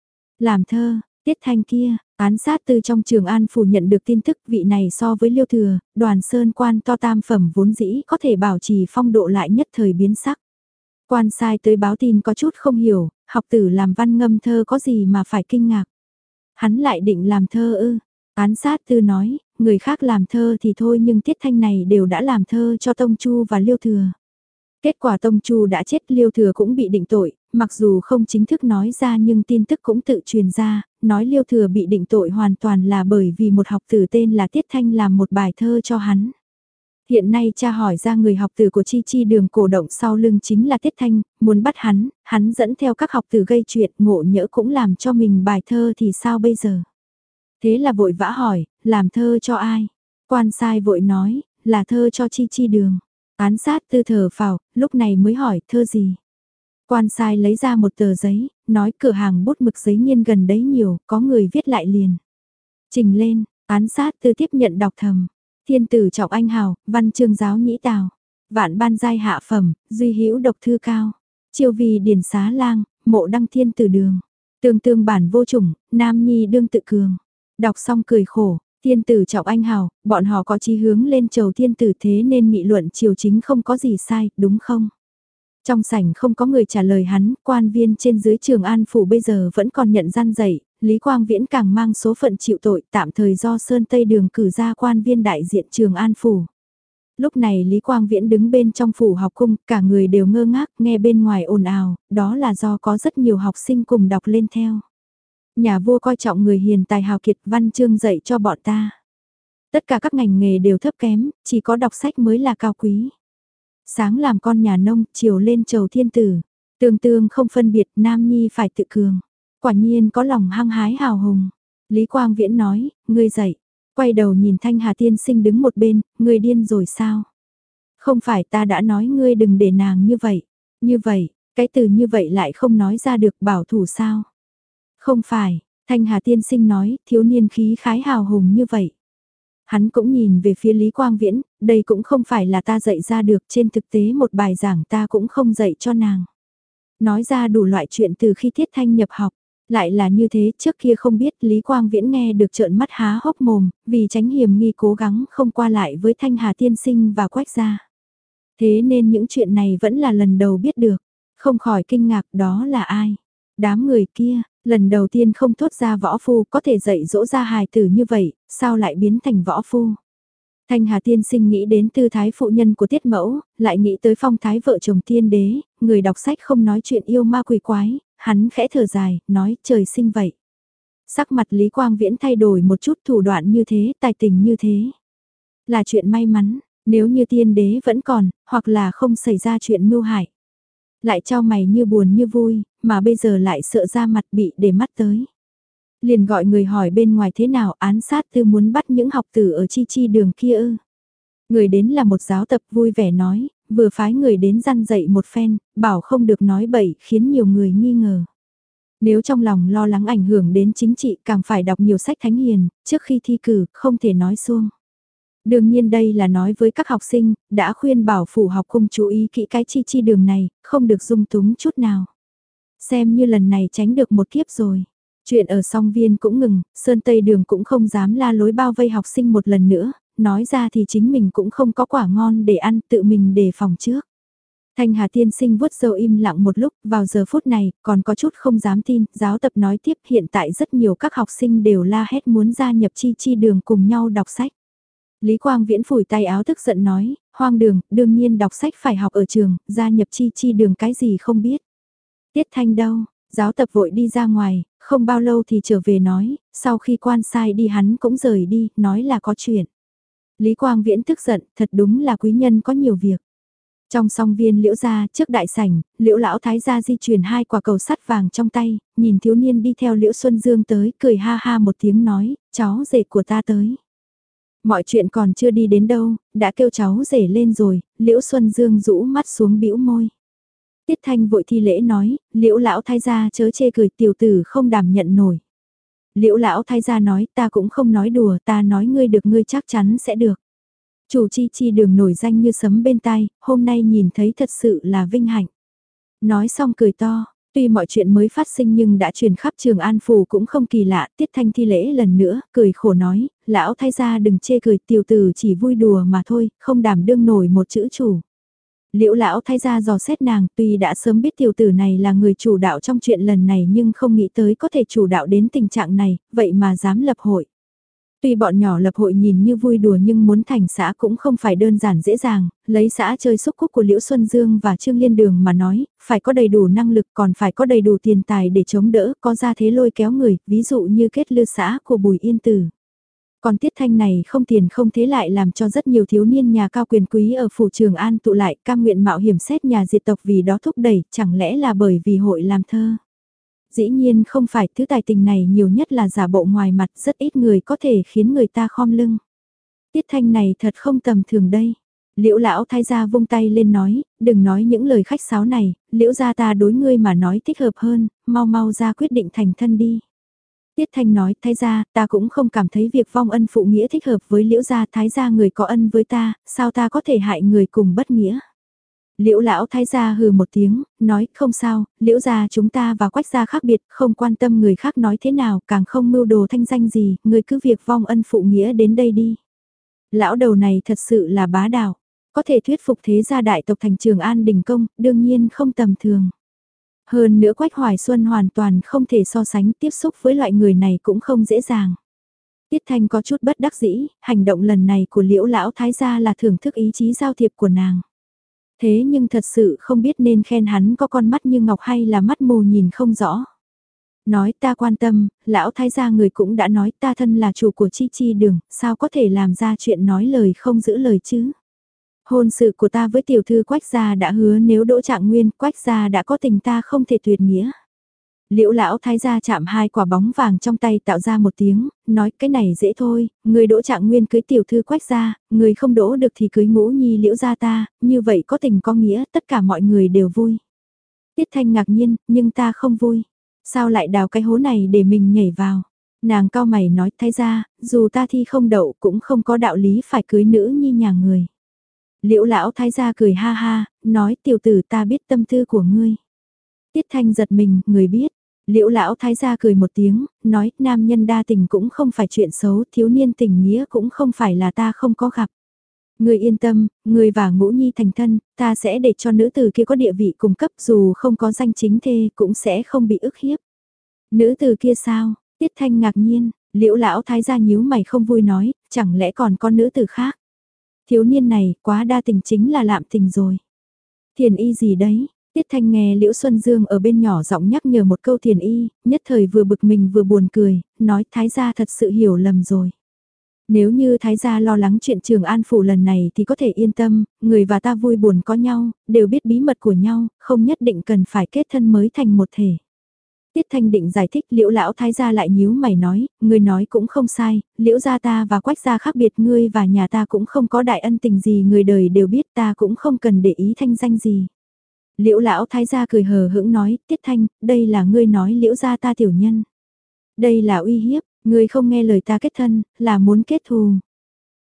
Làm thơ, Tiết Thanh kia, án sát từ trong Trường An phủ nhận được tin tức vị này so với Liêu Thừa, Đoàn Sơn quan to tam phẩm vốn dĩ có thể bảo trì phong độ lại nhất thời biến sắc. Quan sai tới báo tin có chút không hiểu, học tử làm văn ngâm thơ có gì mà phải kinh ngạc. Hắn lại định làm thơ ư, án sát tư nói, người khác làm thơ thì thôi nhưng Tiết Thanh này đều đã làm thơ cho Tông Chu và Liêu Thừa. Kết quả Tông Chu đã chết, Liêu Thừa cũng bị định tội, mặc dù không chính thức nói ra nhưng tin tức cũng tự truyền ra, nói Liêu Thừa bị định tội hoàn toàn là bởi vì một học tử tên là Tiết Thanh làm một bài thơ cho hắn. Hiện nay cha hỏi ra người học tử của Chi Chi Đường cổ động sau lưng chính là Tiết Thanh, muốn bắt hắn, hắn dẫn theo các học tử gây chuyện, ngộ nhỡ cũng làm cho mình bài thơ thì sao bây giờ? Thế là vội vã hỏi, làm thơ cho ai? Quan sai vội nói, là thơ cho Chi Chi Đường. Án sát tư thở phào, lúc này mới hỏi, thơ gì? Quan sai lấy ra một tờ giấy, nói cửa hàng bút mực giấy nghiên gần đấy nhiều, có người viết lại liền. Trình lên, án sát tư tiếp nhận đọc thầm. Thiên tử trọng anh hào, văn chương giáo nhĩ tào. Vạn ban giai hạ phẩm, duy hữu độc thư cao. Chiêu vì điển xá lang, mộ đăng thiên tử đường. Tương tương bản vô chủng, nam nhi đương tự cường. Đọc xong cười khổ, thiên tử trọng anh hào, bọn họ có chí hướng lên chầu thiên tử thế nên nghị luận triều chính không có gì sai, đúng không? Trong sảnh không có người trả lời hắn, quan viên trên dưới Trường An phủ bây giờ vẫn còn nhận gian dạy, Lý Quang Viễn càng mang số phận chịu tội tạm thời do Sơn Tây Đường cử ra quan viên đại diện Trường An phủ. Lúc này Lý Quang Viễn đứng bên trong phủ học cung, cả người đều ngơ ngác, nghe bên ngoài ồn ào, đó là do có rất nhiều học sinh cùng đọc lên theo. Nhà vua coi trọng người hiền tài hào kiệt văn chương dạy cho bọn ta. Tất cả các ngành nghề đều thấp kém, chỉ có đọc sách mới là cao quý. Sáng làm con nhà nông, chiều lên chầu thiên tử. Tương tương không phân biệt, nam nhi phải tự cường. Quả nhiên có lòng hăng hái hào hùng. Lý Quang Viễn nói, ngươi dậy. Quay đầu nhìn Thanh Hà tiên sinh đứng một bên, ngươi điên rồi sao? Không phải ta đã nói ngươi đừng để nàng như vậy. Như vậy, cái từ như vậy lại không nói ra được bảo thủ sao? Không phải, Thanh Hà tiên sinh nói, thiếu niên khí khái hào hùng như vậy. Hắn cũng nhìn về phía Lý Quang Viễn, đây cũng không phải là ta dạy ra được, trên thực tế một bài giảng ta cũng không dạy cho nàng. Nói ra đủ loại chuyện từ khi Thiết Thanh nhập học, lại là như thế, trước kia không biết Lý Quang Viễn nghe được trợn mắt há hốc mồm, vì tránh hiểm nghi cố gắng không qua lại với Thanh Hà tiên sinh và Quách gia. Thế nên những chuyện này vẫn là lần đầu biết được, không khỏi kinh ngạc đó là ai. Đám người kia, lần đầu tiên không thốt ra võ phu có thể dạy dỗ ra hài tử như vậy, sao lại biến thành võ phu. Thanh Hà tiên sinh nghĩ đến tư thái phụ nhân của Tiết Mẫu, lại nghĩ tới phong thái vợ chồng tiên đế, người đọc sách không nói chuyện yêu ma quỷ quái, hắn khẽ thở dài, nói trời sinh vậy. Sắc mặt Lý Quang Viễn thay đổi một chút, thủ đoạn như thế, tài tình như thế. Là chuyện may mắn, nếu như tiên đế vẫn còn, hoặc là không xảy ra chuyện mưu hại. Lại cho mày như buồn như vui, mà bây giờ lại sợ ra mặt bị để mắt tới. Liền gọi người hỏi bên ngoài thế nào, án sát tư muốn bắt những học tử ở Chi Chi Đường kia ư. Người đến là một giáo tập vui vẻ nói, vừa phái người đến răn dạy một phen, bảo không được nói bậy khiến nhiều người nghi ngờ. Nếu trong lòng lo lắng ảnh hưởng đến chính trị càng phải đọc nhiều sách thánh hiền, trước khi thi cử không thể nói xuông. Đương nhiên đây là nói với các học sinh, đã khuyên bảo phủ học cung chú ý kỹ cái chi chi đường này, không được dung túng chút nào. Xem như lần này tránh được một kiếp rồi. Chuyện ở song viên cũng ngừng, Sơn Tây Đường cũng không dám la lối bao vây học sinh một lần nữa, nói ra thì chính mình cũng không có quả ngon để ăn, tự mình đề phòng trước. Thanh Hà tiên sinh vuốt râu im lặng một lúc, vào giờ phút này, còn có chút không dám tin, giáo tập nói tiếp hiện tại rất nhiều các học sinh đều la hét muốn gia nhập chi chi đường cùng nhau đọc sách. Lý Quang Viễn phủi tay áo tức giận nói, hoang đường, đương nhiên đọc sách phải học ở trường, gia nhập chi chi đường cái gì không biết. Tiết Thanh đâu, giáo tập vội đi ra ngoài, không bao lâu thì trở về nói, sau khi quan sai đi hắn cũng rời đi, nói là có chuyện. Lý Quang Viễn tức giận, thật đúng là quý nhân có nhiều việc. Trong song viên Liễu gia trước đại sảnh, Liễu lão thái gia di chuyển hai quả cầu sắt vàng trong tay, nhìn thiếu niên đi theo Liễu Xuân Dương tới, cười ha ha một tiếng nói, cháu rể của ta tới. Mọi chuyện còn chưa đi đến đâu, đã kêu cháu rể lên rồi, Liễu Xuân Dương rũ mắt xuống bĩu môi. Tiết Thanh vội thi lễ nói, Liễu lão thái gia chớ chê cười, tiểu tử không đảm nhận nổi. Liễu lão thái gia nói, ta cũng không nói đùa, ta nói ngươi được ngươi chắc chắn sẽ được. Chủ chi chi đường nổi danh như sấm bên tai, hôm nay nhìn thấy thật sự là vinh hạnh. Nói xong cười to, tuy mọi chuyện mới phát sinh nhưng đã truyền khắp Trường An Phủ cũng không kỳ lạ, Tiết Thanh thi lễ lần nữa, cười khổ nói, lão thái gia đừng chê cười, tiểu tử chỉ vui đùa mà thôi, không đảm đương nổi một chữ chủ. Liễu lão thái gia dò xét nàng, tuy đã sớm biết tiểu tử này là người chủ đạo trong chuyện lần này nhưng không nghĩ tới có thể chủ đạo đến tình trạng này, vậy mà dám lập hội. Tuy bọn nhỏ lập hội nhìn như vui đùa nhưng muốn thành xã cũng không phải đơn giản dễ dàng, lấy xã chơi xúc cúc của Liễu Xuân Dương và Trương Liên Đường mà nói, phải có đầy đủ năng lực còn phải có đầy đủ tiền tài để chống đỡ, có ra thế lôi kéo người, ví dụ như kết lư xã của Bùi Yên Tử. Còn Tiết Thanh này không tiền không thế lại làm cho rất nhiều thiếu niên nhà cao quyền quý ở phủ Trường An tụ lại cam nguyện mạo hiểm xét nhà diệt tộc vì đó thúc đẩy, chẳng lẽ là bởi vì hội làm thơ. Dĩ nhiên không phải, thứ tài tình này nhiều nhất là giả bộ ngoài mặt, rất ít người có thể khiến người ta khom lưng. Tiết Thanh này thật không tầm thường đây. Liễu lão thái gia vung tay lên nói, đừng nói những lời khách sáo này, Liễu gia ta đối ngươi mà nói thích hợp hơn, mau mau ra quyết định thành thân đi. Tiết Thanh nói, thái gia, ta cũng không cảm thấy việc vong ân phụ nghĩa thích hợp với Liễu gia, thái gia người có ân với ta, sao ta có thể hại người cùng bất nghĩa. Liễu lão thái gia hừ một tiếng, nói, không sao, Liễu gia chúng ta và Quách gia khác biệt, không quan tâm người khác nói thế nào, càng không mưu đồ thanh danh gì, người cứ việc vong ân phụ nghĩa đến đây đi. Lão đầu này thật sự là bá đạo, có thể thuyết phục thế gia đại tộc thành Trường An đình công, đương nhiên không tầm thường. Hơn nữa Quách Hoài Xuân hoàn toàn không thể so sánh, tiếp xúc với loại người này cũng không dễ dàng. Tiết Thanh có chút bất đắc dĩ, hành động lần này của Liễu lão thái gia là thưởng thức ý chí giao thiệp của nàng. Thế nhưng thật sự không biết nên khen hắn có con mắt như ngọc hay là mắt mù nhìn không rõ. Nói ta quan tâm, lão thái gia người cũng đã nói ta thân là chủ của chi chi đường, sao có thể làm ra chuyện nói lời không giữ lời chứ. Hôn sự của ta với tiểu thư Quách gia đã hứa nếu đỗ trạng nguyên, Quách gia đã có tình ta không thể tuyệt nghĩa. Liễu lão thái gia chạm hai quả bóng vàng trong tay tạo ra một tiếng, nói cái này dễ thôi, người đỗ trạng nguyên cưới tiểu thư Quách gia, người không đỗ được thì cưới ngũ nhi Liễu gia ta, như vậy có tình có nghĩa, tất cả mọi người đều vui. Tiết Thanh ngạc nhiên, nhưng ta không vui. Sao lại đào cái hố này để mình nhảy vào? Nàng cao mày nói, thái gia, dù ta thi không đậu cũng không có đạo lý phải cưới nữ nhi nhà người. Liễu lão thái gia cười ha ha, nói tiểu tử ta biết tâm tư của ngươi. Tiết Thanh giật mình, người biết. Liễu lão thái gia cười một tiếng, nói nam nhân đa tình cũng không phải chuyện xấu, thiếu niên tình nghĩa cũng không phải là ta không có gặp. Người yên tâm, người và ngũ nhi thành thân, ta sẽ để cho nữ tử kia có địa vị cùng cấp dù không có danh chính thê cũng sẽ không bị ức hiếp. Nữ tử kia sao? Tiết Thanh ngạc nhiên, Liễu lão thái gia nhíu mày không vui nói, chẳng lẽ còn có nữ tử khác? Thiếu niên này quá đa tình chính là lạm tình rồi. Thiền y gì đấy? Tiết Thanh nghe Liễu Xuân Dương ở bên nhỏ giọng nhắc nhở một câu thiền y, nhất thời vừa bực mình vừa buồn cười, nói thái gia thật sự hiểu lầm rồi. Nếu như thái gia lo lắng chuyện Trường An Phủ lần này thì có thể yên tâm, người và ta vui buồn có nhau, đều biết bí mật của nhau, không nhất định cần phải kết thân mới thành một thể. Tiết Thanh định giải thích, Liễu lão thái gia lại nhíu mày nói, ngươi nói cũng không sai, Liễu gia ta và Quách gia khác biệt, ngươi và nhà ta cũng không có đại ân tình gì, người đời đều biết, ta cũng không cần để ý thanh danh gì. Liễu lão thái gia cười hờ hững nói, Tiết Thanh, đây là ngươi nói Liễu gia ta tiểu nhân. Đây là uy hiếp, ngươi không nghe lời ta kết thân, là muốn kết thù.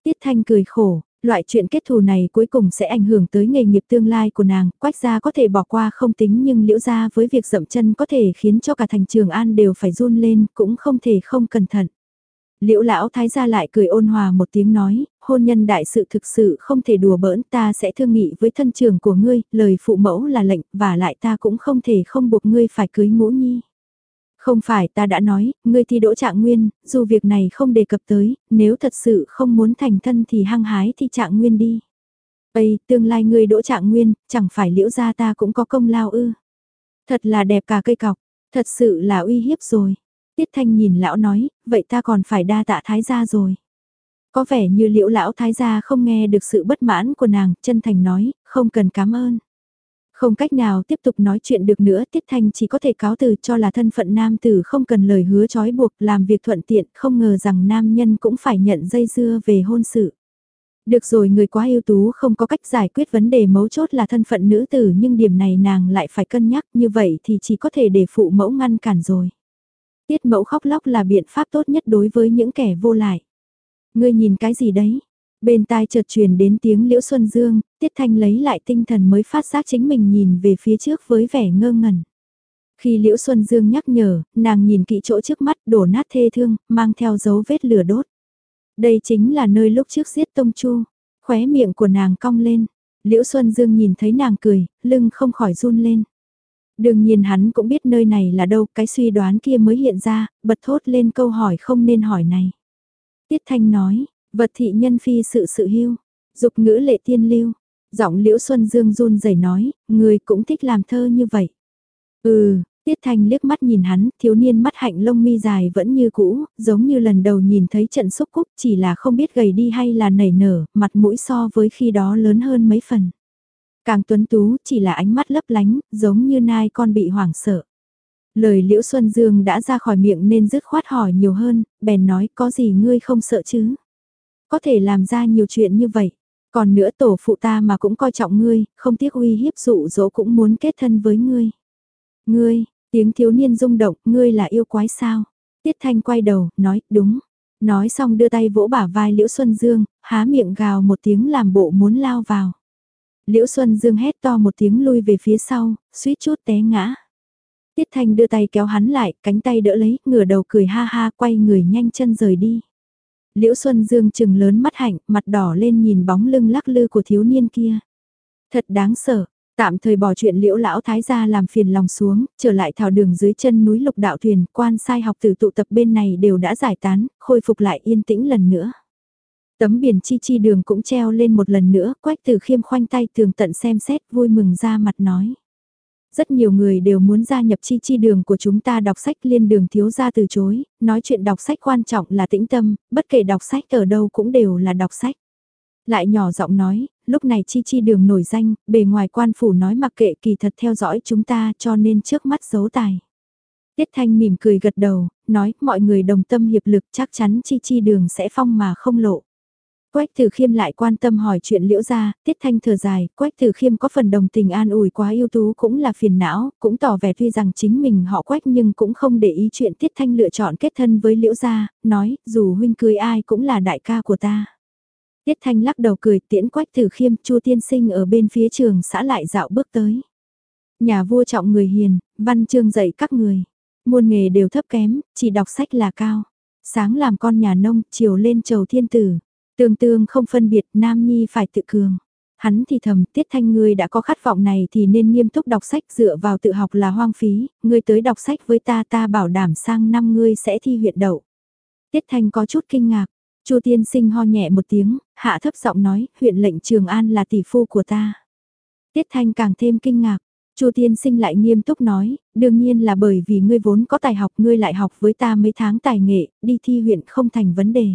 Tiết Thanh cười khổ, loại chuyện kết thù này cuối cùng sẽ ảnh hưởng tới nghề nghiệp tương lai của nàng, Quách gia có thể bỏ qua không tính nhưng Liễu gia với việc dậm chân có thể khiến cho cả thành Trường An đều phải run lên, cũng không thể không cẩn thận. Liễu lão thái gia lại cười ôn hòa một tiếng nói, hôn nhân đại sự thực sự không thể đùa bỡn, ta sẽ thương nghị với thân trưởng của ngươi, lời phụ mẫu là lệnh, và lại ta cũng không thể không buộc ngươi phải cưới Ngũ Nhi. Không phải, ta đã nói, ngươi thi đỗ Trạng Nguyên, dù việc này không đề cập tới, nếu thật sự không muốn thành thân thì hăng hái thi Trạng Nguyên đi. Ây, tương lai ngươi đỗ Trạng Nguyên, chẳng phải Liễu gia ta cũng có công lao ư? Thật là đẹp cả cây cọc, thật sự là uy hiếp rồi. Tiết Thanh nhìn lão nói, vậy ta còn phải đa tạ thái gia rồi. Có vẻ như Liễu lão thái gia không nghe được sự bất mãn của nàng, chân thành nói, không cần cảm ơn. Không cách nào tiếp tục nói chuyện được nữa, Tiết Thanh chỉ có thể cáo từ, cho là thân phận nam tử không cần lời hứa trói buộc, làm việc thuận tiện, không ngờ rằng nam nhân cũng phải nhận dây dưa về hôn sự. Được rồi, người quá ưu tú không có cách giải quyết vấn đề mấu chốt là thân phận nữ tử, nhưng điểm này nàng lại phải cân nhắc, như vậy thì chỉ có thể để phụ mẫu ngăn cản rồi. Tiết mẫu khóc lóc là biện pháp tốt nhất đối với những kẻ vô lại. Ngươi nhìn cái gì đấy? Bên tai chợt truyền đến tiếng Liễu Xuân Dương, Tiết Thanh lấy lại tinh thần mới phát giác chính mình nhìn về phía trước với vẻ ngơ ngẩn. Khi Liễu Xuân Dương nhắc nhở, nàng nhìn kỹ chỗ trước mắt đổ nát thê thương, mang theo dấu vết lửa đốt. Đây chính là nơi lúc trước giết Tông Chu. Khóe miệng của nàng cong lên. Liễu Xuân Dương nhìn thấy nàng cười, lưng không khỏi run lên. Đương nhiên hắn cũng biết nơi này là đâu, cái suy đoán kia mới hiện ra, bật thốt lên câu hỏi không nên hỏi này. Tiết Thanh nói, vật thị nhân phi sự sự hưu, dục ngữ lệ tiên lưu. Giọng Liễu Xuân Dương run rẩy nói, người cũng thích làm thơ như vậy. Ừ, Tiết Thanh liếc mắt nhìn hắn, thiếu niên mắt hạnh lông mi dài vẫn như cũ, giống như lần đầu nhìn thấy trận xúc cúc, chỉ là không biết gầy đi hay là nảy nở, mặt mũi so với khi đó lớn hơn mấy phần. Càng tuấn tú, chỉ là ánh mắt lấp lánh, giống như nai con bị hoảng sợ. Lời Liễu Xuân Dương đã ra khỏi miệng nên dứt khoát hỏi nhiều hơn, bèn nói có gì ngươi không sợ chứ? Có thể làm ra nhiều chuyện như vậy. Còn nữa tổ phụ ta mà cũng coi trọng ngươi, không tiếc uy hiếp dụ dỗ cũng muốn kết thân với ngươi. Ngươi, tiếng thiếu niên rung động, ngươi là yêu quái sao? Tiết Thanh quay đầu, nói, đúng. Nói xong đưa tay vỗ bả vai Liễu Xuân Dương, há miệng gào một tiếng làm bộ muốn lao vào. Liễu Xuân Dương hét to một tiếng lui về phía sau, suýt chút té ngã. Tiết Thanh đưa tay kéo hắn lại, cánh tay đỡ lấy, ngửa đầu cười ha ha, quay người nhanh chân rời đi. Liễu Xuân Dương trừng lớn mắt hạnh, mặt đỏ lên nhìn bóng lưng lắc lư của thiếu niên kia. Thật đáng sợ, tạm thời bỏ chuyện Liễu lão thái gia làm phiền lòng xuống, trở lại thảo đường dưới chân núi Lục Đạo Thuyền, quan sai học tử tụ tập bên này đều đã giải tán, khôi phục lại yên tĩnh lần nữa. Tấm biển chi chi đường cũng treo lên một lần nữa, Quách Tử Khiêm khoanh tay tường tận xem xét vui mừng ra mặt nói. Rất nhiều người đều muốn gia nhập chi chi đường của chúng ta đọc sách, Liên Đường thiếu gia từ chối, nói chuyện đọc sách quan trọng là tĩnh tâm, bất kể đọc sách ở đâu cũng đều là đọc sách. Lại nhỏ giọng nói, lúc này chi chi đường nổi danh, bề ngoài quan phủ nói mặc kệ kỳ thật theo dõi chúng ta cho nên trước mắt giấu tài. Tiết Thanh mỉm cười gật đầu, nói mọi người đồng tâm hiệp lực chắc chắn chi chi đường sẽ phong mà không lộ. Quách Tử Khiêm lại quan tâm hỏi chuyện Liễu gia, Tiết Thanh thở dài, Quách Tử Khiêm có phần đồng tình an ủi quá ưu tú cũng là phiền não, cũng tỏ vẻ tuy rằng chính mình họ Quách nhưng cũng không để ý chuyện Tiết Thanh lựa chọn kết thân với Liễu gia, nói, dù huynh cưới ai cũng là đại ca của ta. Tiết Thanh lắc đầu cười tiễn Quách Tử Khiêm, Chu tiên sinh ở bên phía trường xã lại dạo bước tới. Nhà vua trọng người hiền, văn chương dạy các người, muôn nghề đều thấp kém, chỉ đọc sách là cao. Sáng làm con nhà nông, chiều lên chầu thiên tử. Tương tương không phân biệt, nam nhi phải tự cường. Hắn thì thầm, Tiết Thanh ngươi đã có khát vọng này thì nên nghiêm túc đọc sách, dựa vào tự học là hoang phí, ngươi tới đọc sách với ta ta bảo đảm sang năm ngươi sẽ thi huyện đậu. Tiết Thanh có chút kinh ngạc, Chu tiên sinh ho nhẹ một tiếng, hạ thấp giọng nói, huyện lệnh Trường An là tỷ phu của ta. Tiết Thanh càng thêm kinh ngạc, Chu tiên sinh lại nghiêm túc nói, đương nhiên là bởi vì ngươi vốn có tài học, ngươi lại học với ta mấy tháng tài nghệ, đi thi huyện không thành vấn đề.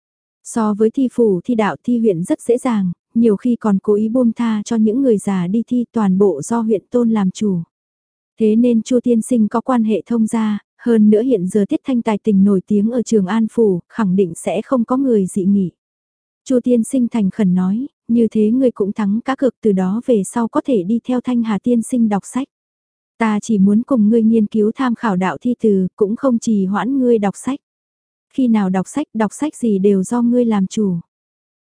So với thi phủ thi đạo thi huyện rất dễ dàng, nhiều khi còn cố ý buông tha cho những người già đi thi toàn bộ do huyện tôn làm chủ. Thế nên Chu tiên sinh có quan hệ thông gia, hơn nữa hiện giờ Tiết Thanh tài tình nổi tiếng ở Trường An phủ, khẳng định sẽ không có người dị nghị. Chu tiên sinh thành khẩn nói, như thế ngươi cũng thắng cá cược, từ đó về sau có thể đi theo Thanh Hà tiên sinh đọc sách. Ta chỉ muốn cùng ngươi nghiên cứu tham khảo đạo thi từ, cũng không trì hoãn ngươi đọc sách. Khi nào đọc sách, đọc sách gì đều do ngươi làm chủ.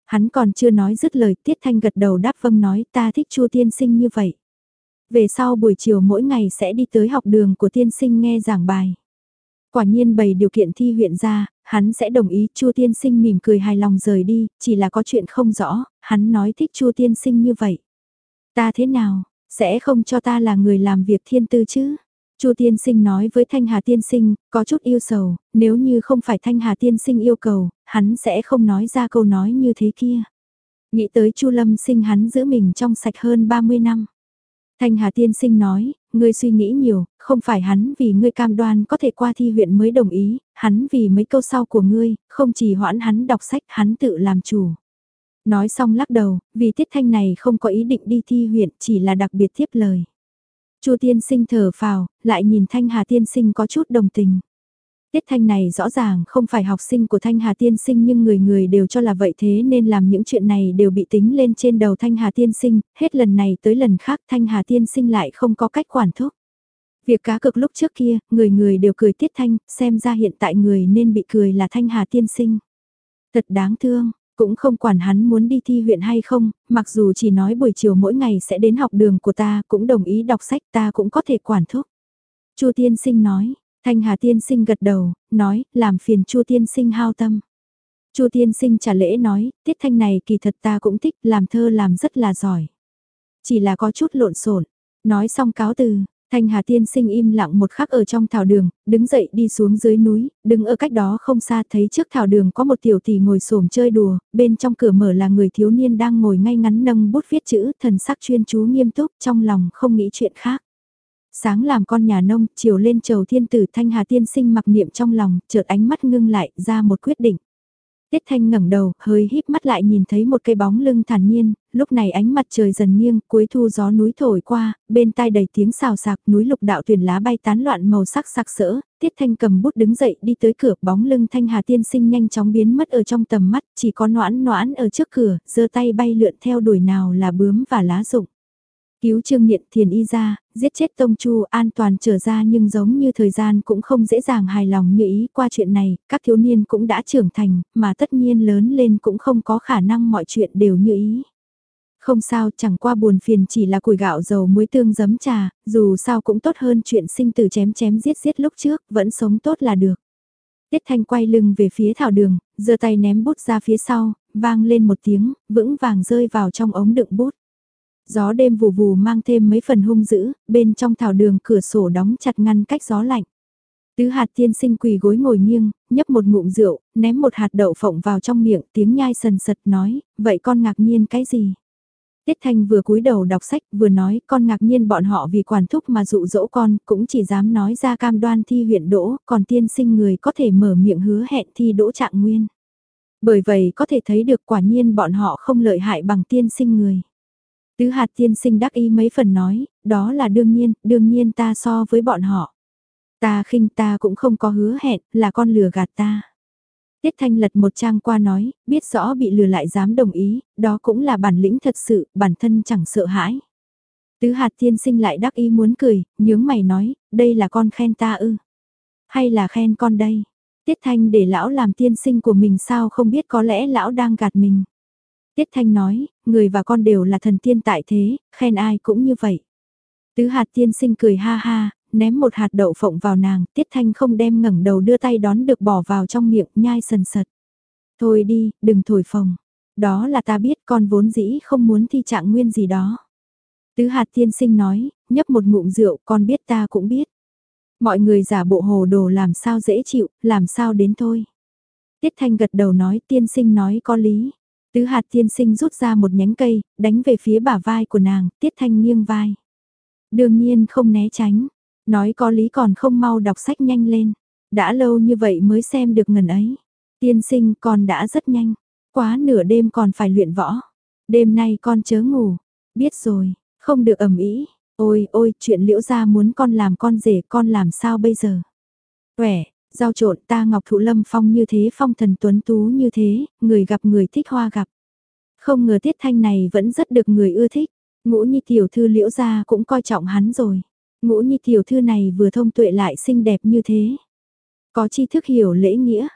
Hắn còn chưa nói dứt lời, Tiết Thanh gật đầu đáp vâng nói ta thích Chu tiên sinh như vậy. Về sau buổi chiều mỗi ngày sẽ đi tới học đường của tiên sinh nghe giảng bài. Quả nhiên bày điều kiện thi huyện ra, hắn sẽ đồng ý. Chu tiên sinh mỉm cười hài lòng rời đi, chỉ là có chuyện không rõ, hắn nói thích Chu tiên sinh như vậy. Ta thế nào, sẽ không cho ta là người làm việc thiên tư chứ? Chu tiên sinh nói với Thanh Hà tiên sinh, có chút yêu sầu, nếu như không phải Thanh Hà tiên sinh yêu cầu, hắn sẽ không nói ra câu nói như thế kia. Nghĩ tới Chu Lâm sinh hắn giữ mình trong sạch hơn ba mươi năm. Thanh Hà tiên sinh nói, ngươi suy nghĩ nhiều, không phải hắn vì ngươi cam đoan có thể qua thi huyện mới đồng ý, hắn vì mấy câu sau của ngươi, không chỉ hoãn hắn đọc sách, hắn tự làm chủ. Nói xong lắc đầu, vì Tiết Thanh này không có ý định đi thi huyện, chỉ là đặc biệt tiếp lời. Chu tiên sinh thở phào, lại nhìn Thanh Hà tiên sinh có chút đồng tình. Tiết Thanh này rõ ràng không phải học sinh của Thanh Hà tiên sinh nhưng người người đều cho là vậy, thế nên làm những chuyện này đều bị tính lên trên đầu Thanh Hà tiên sinh, hết lần này tới lần khác Thanh Hà tiên sinh lại không có cách quản thúc. Việc cá cược lúc trước kia, người người đều cười Tiết Thanh, xem ra hiện tại người nên bị cười là Thanh Hà tiên sinh. Thật đáng thương, cũng không quản hắn muốn đi thi huyện hay không, mặc dù chỉ nói buổi chiều mỗi ngày sẽ đến học đường của ta, cũng đồng ý đọc sách, ta cũng có thể quản thúc. Chu tiên sinh nói. Thanh Hà tiên sinh gật đầu, nói, làm phiền Chu tiên sinh hao tâm. Chu tiên sinh trả lễ nói, Tiết Thanh này kỳ thật ta cũng thích, làm thơ làm rất là giỏi. Chỉ là có chút lộn xộn. Nói xong cáo từ, Thanh Hà tiên sinh im lặng một khắc ở trong thảo đường, đứng dậy đi xuống dưới núi, đứng ở cách đó không xa thấy trước thảo đường có một tiểu tỷ ngồi xổm chơi đùa, bên trong cửa mở là người thiếu niên đang ngồi ngay ngắn nâng bút viết chữ, thần sắc chuyên chú nghiêm túc, trong lòng không nghĩ chuyện khác. Sáng làm con nhà nông, chiều lên chầu thiên tử. Thanh Hà tiên sinh mặc niệm trong lòng, chợt ánh mắt ngưng lại, ra một quyết định. Tiết Thanh ngẩng đầu, hơi híp mắt lại nhìn thấy một cây bóng lưng thản nhiên, lúc này ánh mặt trời dần nghiêng, cuối thu gió núi thổi qua, bên tai đầy tiếng xào xạc, núi lục đạo tuyển lá bay tán loạn màu sắc sặc sỡ. Tiết Thanh cầm bút đứng dậy đi tới cửa, bóng lưng Thanh Hà tiên sinh nhanh chóng biến mất ở trong tầm mắt, chỉ có Noãn Noãn ở trước cửa, giơ tay bay lượn theo đuổi nào là bướm và lá rụng. Cứu Trương Niệm Thiền y ra, giết chết Tông Chu an toàn trở ra, nhưng giống như thời gian cũng không dễ dàng hài lòng như ý. Qua chuyện này, các thiếu niên cũng đã trưởng thành, mà tất nhiên lớn lên cũng không có khả năng mọi chuyện đều như ý. Không sao, chẳng qua buồn phiền chỉ là củi gạo dầu muối tương giấm trà, dù sao cũng tốt hơn chuyện sinh tử chém chém giết giết lúc trước, vẫn sống tốt là được. Tiết Thanh quay lưng về phía thảo đường, giơ tay ném bút ra phía sau, vang lên một tiếng, vững vàng rơi vào trong ống đựng bút. Gió đêm vù vù mang thêm mấy phần hung dữ, bên trong thảo đường cửa sổ đóng chặt ngăn cách gió lạnh. Tứ hạt tiên sinh quỳ gối ngồi nghiêng, nhấp một ngụm rượu, ném một hạt đậu phộng vào trong miệng, tiếng nhai sần sật nói, vậy con ngạc nhiên cái gì? Tiết Thanh vừa cúi đầu đọc sách vừa nói, con ngạc nhiên bọn họ vì quản thúc mà dụ dỗ con, cũng chỉ dám nói ra cam đoan thi huyện đỗ, còn tiên sinh người có thể mở miệng hứa hẹn thi đỗ trạng nguyên. Bởi vậy có thể thấy được quả nhiên bọn họ không lợi hại bằng tiên sinh người. Tứ hạt tiên sinh đắc ý mấy phần nói, đó là đương nhiên, đương nhiên ta so với bọn họ. Ta khinh ta cũng không có hứa hẹn, là con lừa gạt ta. Tiết Thanh lật một trang qua nói, biết rõ bị lừa lại dám đồng ý, đó cũng là bản lĩnh thật sự, bản thân chẳng sợ hãi. Tứ hạt tiên sinh lại đắc ý muốn cười, nhướng mày nói, đây là con khen ta ư? Hay là khen con đây? Tiết Thanh để lão làm tiên sinh của mình sao không biết, có lẽ lão đang gạt mình. Tiết Thanh nói, người và con đều là thần tiên tại thế, khen ai cũng như vậy. Tứ hạt tiên sinh cười ha ha, ném một hạt đậu phộng vào nàng, Tiết Thanh không đem ngẩng đầu đưa tay đón được bỏ vào trong miệng, nhai sần sật. Thôi đi, đừng thổi phồng. Đó là ta biết, con vốn dĩ không muốn thi trạng nguyên gì đó. Tứ hạt tiên sinh nói, nhấp một ngụm rượu, con biết ta cũng biết. Mọi người giả bộ hồ đồ làm sao dễ chịu, làm sao đến thôi. Tiết Thanh gật đầu nói, tiên sinh nói có lý. Tứ hạt tiên sinh rút ra một nhánh cây, đánh về phía bả vai của nàng, Tiết Thanh nghiêng vai. Đương nhiên không né tránh, nói có lý còn không mau đọc sách nhanh lên. Đã lâu như vậy mới xem được ngần ấy. Tiên sinh con đã rất nhanh, quá nửa đêm còn phải luyện võ. Đêm nay con chớ ngủ, biết rồi, không được ầm ĩ. Ôi ôi, chuyện Liễu gia muốn con làm con rể, con làm sao bây giờ? Quẻ, giao trộn, ta Ngọc Thụ Lâm Phong như thế, phong thần tuấn tú như thế, người gặp người thích hoa gặp. Không ngờ Tiết Thanh này vẫn rất được người ưa thích. Ngũ Nhi tiểu thư Liễu gia cũng coi trọng hắn rồi. Ngũ Nhi tiểu thư này vừa thông tuệ lại xinh đẹp như thế, có tri thức hiểu lễ nghĩa.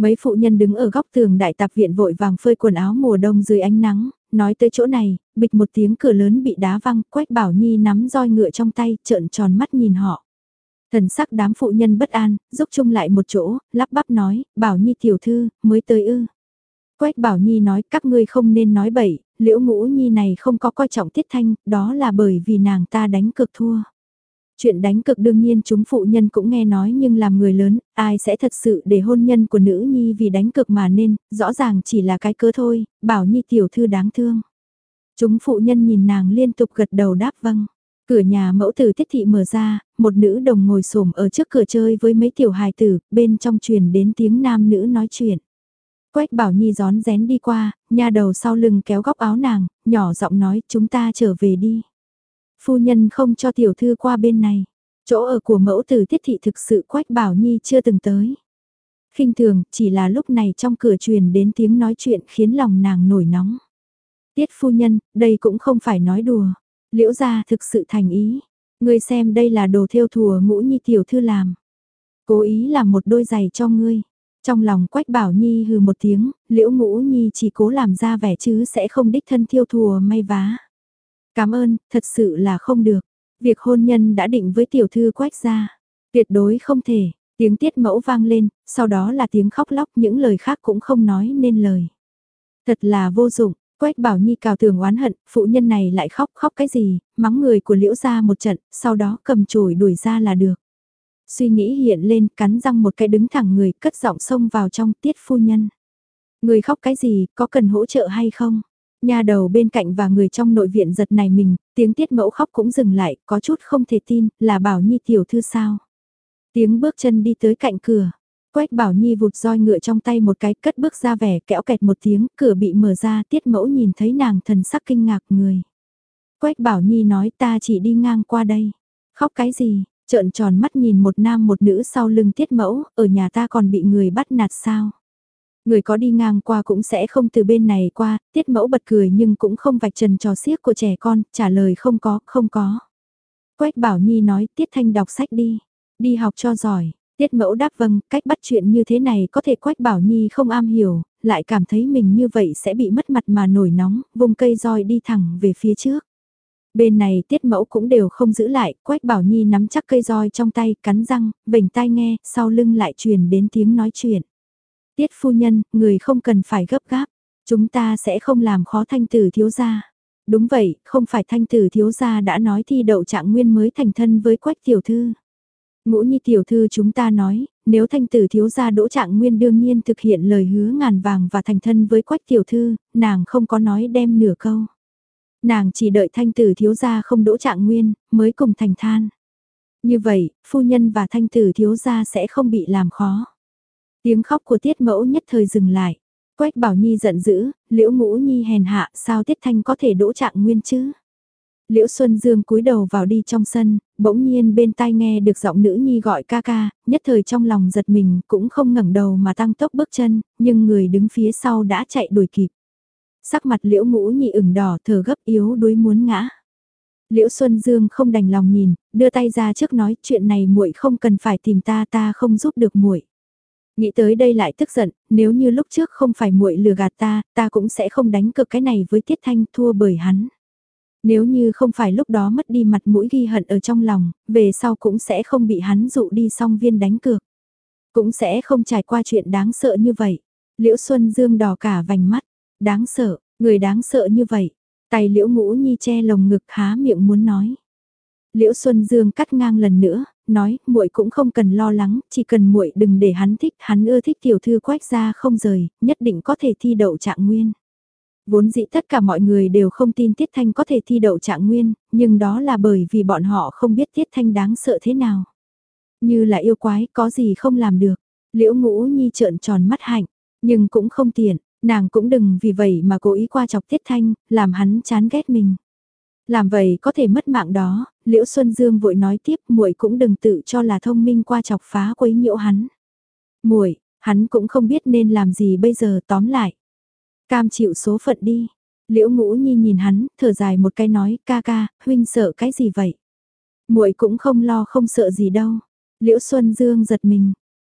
Mấy phụ nhân đứng ở góc tường đại tạp viện vội vàng phơi quần áo mùa đông dưới ánh nắng, nói tới chỗ này, bịch một tiếng cửa lớn bị đá văng, Quách Bảo Nhi nắm roi ngựa trong tay, trợn tròn mắt nhìn họ. Thần sắc đám phụ nhân bất an, giúp chung lại một chỗ, lắp bắp nói, Bảo Nhi tiểu thư, mới tới ư. Quách Bảo Nhi nói, các ngươi không nên nói bậy, Liễu Ngũ Nhi này không có coi trọng Tiết Thanh, đó là bởi vì nàng ta đánh cực thua. Chuyện đánh cực đương nhiên chúng phụ nhân cũng nghe nói, nhưng làm người lớn, ai sẽ thật sự để hôn nhân của nữ nhi vì đánh cực mà nên, rõ ràng chỉ là cái cớ thôi, Bảo Nhi tiểu thư đáng thương. Chúng phụ nhân nhìn nàng liên tục gật đầu đáp vâng. Cửa nhà mẫu tử Tiết thị mở ra, một nữ đồng ngồi xổm ở trước cửa chơi với mấy tiểu hài tử, bên trong truyền đến tiếng nam nữ nói chuyện. Quách Bảo Nhi gión rén đi qua, nha đầu sau lưng kéo góc áo nàng, nhỏ giọng nói chúng ta trở về đi. Phu nhân không cho tiểu thư qua bên này. Chỗ ở của mẫu tử Tiết thị thực sự Quách Bảo Nhi chưa từng tới. Khinh thường, chỉ là lúc này trong cửa truyền đến tiếng nói chuyện khiến lòng nàng nổi nóng. Tiết phu nhân, đây cũng không phải nói đùa. Liễu gia thực sự thành ý. Ngươi xem đây là đồ thêu thùa Ngũ Nhi tiểu thư làm. Cố ý làm một đôi giày cho ngươi. Trong lòng Quách Bảo Nhi hừ một tiếng, Liễu Ngũ Nhi chỉ cố làm ra vẻ chứ sẽ không đích thân thiêu thùa may vá. Cảm ơn, thật sự là không được. Việc hôn nhân đã định với tiểu thư Quách gia. Tuyệt đối không thể. Tiếng Tiết mẫu vang lên, sau đó là tiếng khóc lóc, những lời khác cũng không nói nên lời. Thật là vô dụng. Quách Bảo Nhi cào tường oán hận, phụ nhân này lại khóc khóc cái gì, mắng người của Liễu gia một trận, sau đó cầm chổi đuổi ra là được. Suy nghĩ hiện lên, cắn răng một cái đứng thẳng người, cất giọng xông vào trong. Tiết phu nhân. Người khóc cái gì, có cần hỗ trợ hay không? Nhà đầu bên cạnh và người trong nội viện giật nảy mình, tiếng Tiết mẫu khóc cũng dừng lại, có chút không thể tin, là Bảo Nhi tiểu thư sao? Tiếng bước chân đi tới cạnh cửa. Quách Bảo Nhi vụt roi ngựa trong tay một cái, cất bước ra vẻ, kẽo kẹt một tiếng, cửa bị mở ra, Tiết mẫu nhìn thấy nàng thần sắc kinh ngạc người. Quách Bảo Nhi nói ta chỉ đi ngang qua đây. Khóc cái gì, trợn tròn mắt nhìn một nam một nữ sau lưng Tiết mẫu, ở nhà ta còn bị người bắt nạt sao? Người có đi ngang qua cũng sẽ không từ bên này qua, Tiết mẫu bật cười nhưng cũng không vạch trần trò xiếc của trẻ con, trả lời không có, không có. Quách Bảo Nhi nói, Tiết Thanh đọc sách đi, đi học cho giỏi. Tiết mẫu đáp vâng, cách bắt chuyện như thế này có thể Quách Bảo Nhi không am hiểu, lại cảm thấy mình như vậy sẽ bị mất mặt mà nổi nóng, vùng cây roi đi thẳng về phía trước. Bên này Tiết mẫu cũng đều không giữ lại, Quách Bảo Nhi nắm chắc cây roi trong tay, cắn răng, vểnh tai nghe, sau lưng lại truyền đến tiếng nói chuyện. Tiết phu nhân, người không cần phải gấp gáp, chúng ta sẽ không làm khó Thanh tử thiếu gia. Đúng vậy, không phải Thanh tử thiếu gia đã nói thi đậu trạng nguyên mới thành thân với Quách tiểu thư. Ngũ Nhi tiểu thư chúng ta nói, nếu Thanh tử thiếu gia đỗ trạng nguyên đương nhiên thực hiện lời hứa ngàn vàng và thành thân với Quách tiểu thư, nàng không có nói đem nửa câu. Nàng chỉ đợi Thanh tử thiếu gia không đỗ trạng nguyên, mới cùng thành than. Như vậy, phu nhân và Thanh tử thiếu gia sẽ không bị làm khó. Tiếng khóc của Tiết mẫu nhất thời dừng lại. Quách Bảo Nhi giận dữ, Liễu Ngũ Nhi hèn hạ, sao Tiết Thanh có thể đỗ trạng nguyên chứ? Liễu Xuân Dương cúi đầu vào đi trong sân, bỗng nhiên bên tai nghe được giọng nữ nhi gọi ca ca, nhất thời trong lòng giật mình, cũng không ngẩng đầu mà tăng tốc bước chân, nhưng người đứng phía sau đã chạy đuổi kịp. Sắc mặt Liễu Ngũ Nhi ửng đỏ, thở gấp yếu đuối muốn ngã. Liễu Xuân Dương không đành lòng nhìn, đưa tay ra trước nói, chuyện này muội không cần phải tìm ta, ta không giúp được muội. Nghĩ tới đây lại tức giận, nếu như lúc trước không phải muội lừa gạt ta, ta cũng sẽ không đánh cược cái này với Tiết Thanh, thua bởi hắn. Nếu như không phải lúc đó mất đi mặt mũi ghi hận ở trong lòng, về sau cũng sẽ không bị hắn dụ đi song viên đánh cược. Cũng sẽ không trải qua chuyện đáng sợ như vậy. Liễu Xuân Dương đỏ cả vành mắt, đáng sợ, người đáng sợ như vậy. Tay Liễu Ngũ Nhi che lồng ngực há miệng muốn nói. Liễu Xuân Dương cắt ngang lần nữa, nói, muội cũng không cần lo lắng, chỉ cần muội đừng để hắn thích, hắn ưa thích tiểu thư Quách gia không rời, nhất định có thể thi đậu trạng nguyên. Vốn dĩ tất cả mọi người đều không tin Tiết Thanh có thể thi đậu trạng nguyên, nhưng đó là bởi vì bọn họ không biết Tiết Thanh đáng sợ thế nào. Như là yêu quái, có gì không làm được. Liễu Ngũ Nhi trợn tròn mắt hạnh, nhưng cũng không tiện, nàng cũng đừng vì vậy mà cố ý qua chọc Tiết Thanh, làm hắn chán ghét mình. Làm vậy có thể mất mạng đó, Liễu Xuân Dương vội nói tiếp, muội cũng đừng tự cho là thông minh qua chọc phá quấy nhiễu hắn. Muội, hắn cũng không biết nên làm gì bây giờ, tóm lại. Cam chịu số phận đi. Liễu Ngũ Nhi nhìn hắn, thở dài một cái nói, ca ca, huynh sợ cái gì vậy? Muội cũng không lo không sợ gì đâu. Liễu Xuân Dương giật mình,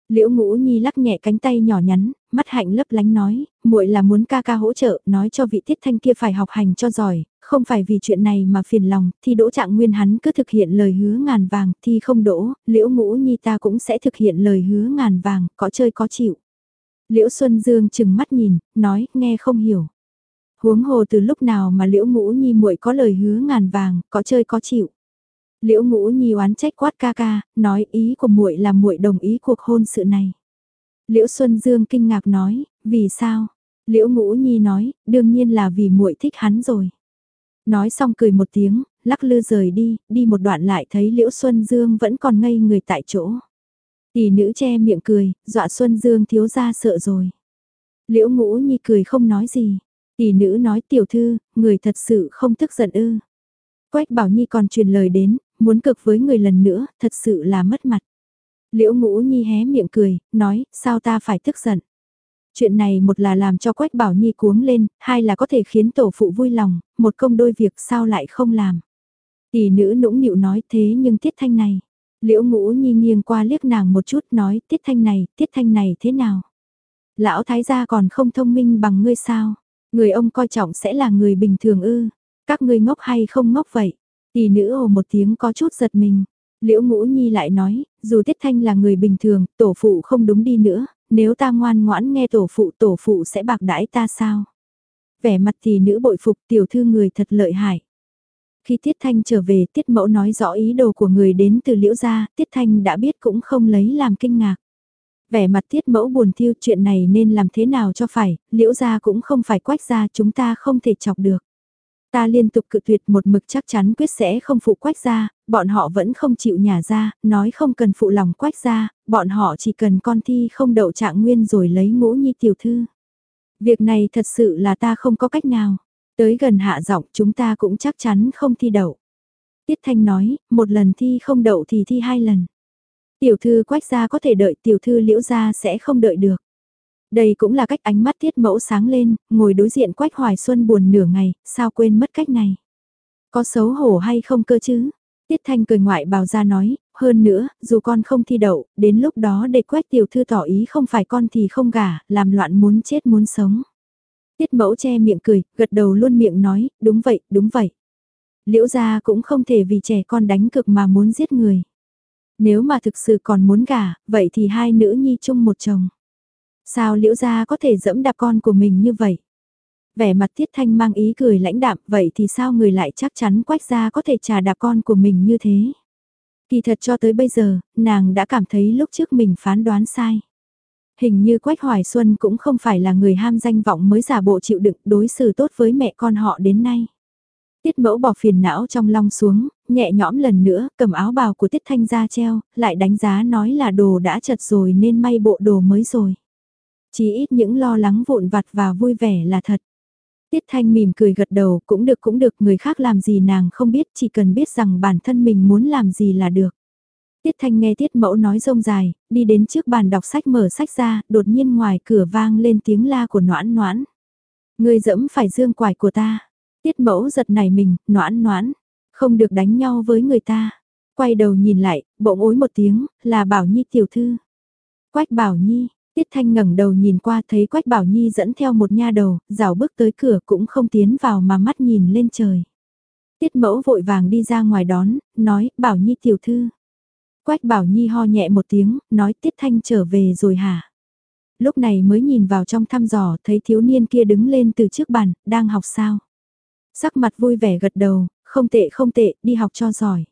Liễu Ngũ Nhi lắc nhẹ cánh tay nhỏ nhắn, mắt hạnh lấp lánh nói, muội là muốn ca ca hỗ trợ, nói cho vị Tiết Thanh kia phải học hành cho giỏi, không phải vì chuyện này mà phiền lòng, thi đỗ trạng nguyên hắn cứ thực hiện lời hứa ngàn vàng, thi không đỗ, Liễu Ngũ Nhi ta cũng sẽ thực hiện lời hứa ngàn vàng, có chơi có chịu. Liễu Xuân Dương chừng mắt nhìn, nói, nghe không hiểu. Huống hồ từ lúc nào mà Liễu Ngũ Nhi muội có lời hứa ngàn vàng, có chơi có chịu. Liễu Ngũ Nhi oán trách quát ca ca, nói ý của muội là muội đồng ý cuộc hôn sự này. Liễu Xuân Dương kinh ngạc nói, vì sao? Liễu Ngũ Nhi nói, đương nhiên là vì muội thích hắn rồi. Nói xong cười một tiếng, lắc lư rời đi, đi một đoạn lại thấy Liễu Xuân Dương vẫn còn ngây người tại chỗ. Tỷ nữ che miệng cười, dọa Xuân Dương thiếu gia sợ rồi. Liễu Ngũ Nhi cười không nói gì. Tỷ nữ nói tiểu thư, người thật sự không tức giận ư. Quách Bảo Nhi còn truyền lời đến, muốn cực với người lần nữa, thật sự là mất mặt. Liễu Ngũ Nhi hé miệng cười, nói, sao ta phải tức giận. Chuyện này một là làm cho Quách Bảo Nhi cuống lên, hai là có thể khiến tổ phụ vui lòng, một công đôi việc sao lại không làm. Tỷ nữ nũng nịu nói thế nhưng Tiết Thanh này. Liễu Ngũ Nhi nghiêng qua liếc nàng một chút nói, Tiết Thanh này, Tiết Thanh này thế nào? Lão thái gia còn không thông minh bằng ngươi sao? Người ông coi trọng sẽ là người bình thường ư? Các ngươi ngốc hay không ngốc vậy? Tỷ nữ ồ một tiếng có chút giật mình. Liễu Ngũ Nhi lại nói, dù Tiết Thanh là người bình thường, tổ phụ không đúng đi nữa, nếu ta ngoan ngoãn nghe tổ phụ, tổ phụ sẽ bạc đãi ta sao? Vẻ mặt tỷ nữ bội phục tiểu thư người thật lợi hại. Khi Tiết Thanh trở về, Tiết Mẫu nói rõ ý đồ của người đến từ Liễu gia, Tiết Thanh đã biết cũng không lấy làm kinh ngạc. Vẻ mặt Tiết Mẫu buồn thiêu, chuyện này nên làm thế nào cho phải, Liễu gia cũng không phải Quách gia, chúng ta không thể chọc được. Ta liên tục cự tuyệt một mực chắc chắn quyết sẽ không phụ Quách gia, bọn họ vẫn không chịu nhả ra, nói không cần phụ lòng Quách gia, bọn họ chỉ cần con thi không đậu trạng nguyên rồi lấy Ngũ Nhi tiểu thư. Việc này thật sự là ta không có cách nào. Tới gần hạ giọng chúng ta cũng chắc chắn không thi đậu. Tiết Thanh nói, một lần thi không đậu thì thi hai lần. Tiểu thư Quách gia có thể đợi, tiểu thư Liễu gia sẽ không đợi được. Đây cũng là cách ánh mắt Tiết Mẫu sáng lên, ngồi đối diện Quách Hoài Xuân buồn nửa ngày, sao quên mất cách này. Có xấu hổ hay không cơ chứ? Tiết Thanh cười ngoại bào ra nói, hơn nữa, dù con không thi đậu, đến lúc đó để Quách tiểu thư tỏ ý không phải con thì không gả, làm loạn muốn chết muốn sống. Tiết Mẫu che miệng cười, gật đầu luôn miệng nói, đúng vậy, đúng vậy. Liễu gia cũng không thể vì trẻ con đánh cực mà muốn giết người. Nếu mà thực sự còn muốn gả, vậy thì hai nữ nhi chung một chồng. Sao Liễu gia có thể dẫm đạp con của mình như vậy? Vẻ mặt Tiết Thanh mang ý cười lãnh đạm, vậy thì sao người lại chắc chắn Quách gia có thể trà đạp con của mình như thế? Kỳ thật cho tới bây giờ, nàng đã cảm thấy lúc trước mình phán đoán sai. Hình như Quách Hoài Xuân cũng không phải là người ham danh vọng mới giả bộ chịu đựng đối xử tốt với mẹ con họ đến nay. Tiết Mẫu bỏ phiền não trong long xuống, nhẹ nhõm lần nữa, cầm áo bào của Tiết Thanh ra treo, lại đánh giá nói là đồ đã chật rồi nên may bộ đồ mới rồi. Chỉ ít những lo lắng vụn vặt và vui vẻ là thật. Tiết Thanh mỉm cười gật đầu, cũng được cũng được, người khác làm gì nàng không biết, chỉ cần biết rằng bản thân mình muốn làm gì là được. Tiết Thanh nghe Tiết Mẫu nói rông dài, đi đến trước bàn đọc sách mở sách ra, đột nhiên ngoài cửa vang lên tiếng la của Noãn Noãn. Người dẫm phải dương quải của ta. Tiết Mẫu giật nảy mình, Noãn Noãn, không được đánh nhau với người ta. Quay đầu nhìn lại, bỗng ối một tiếng, là Bảo Nhi tiểu thư. Quách Bảo Nhi, Tiết Thanh ngẩng đầu nhìn qua thấy Quách Bảo Nhi dẫn theo một nha đầu, rảo bước tới cửa cũng không tiến vào mà mắt nhìn lên trời. Tiết Mẫu vội vàng đi ra ngoài đón, nói, Bảo Nhi tiểu thư. Quách Bảo Nhi ho nhẹ một tiếng, nói Tiết Thanh trở về rồi hả? Lúc này mới nhìn vào trong thăm dò, thấy thiếu niên kia đứng lên từ trước bàn, đang học sao? Sắc mặt vui vẻ gật đầu, không tệ không tệ, đi học cho giỏi.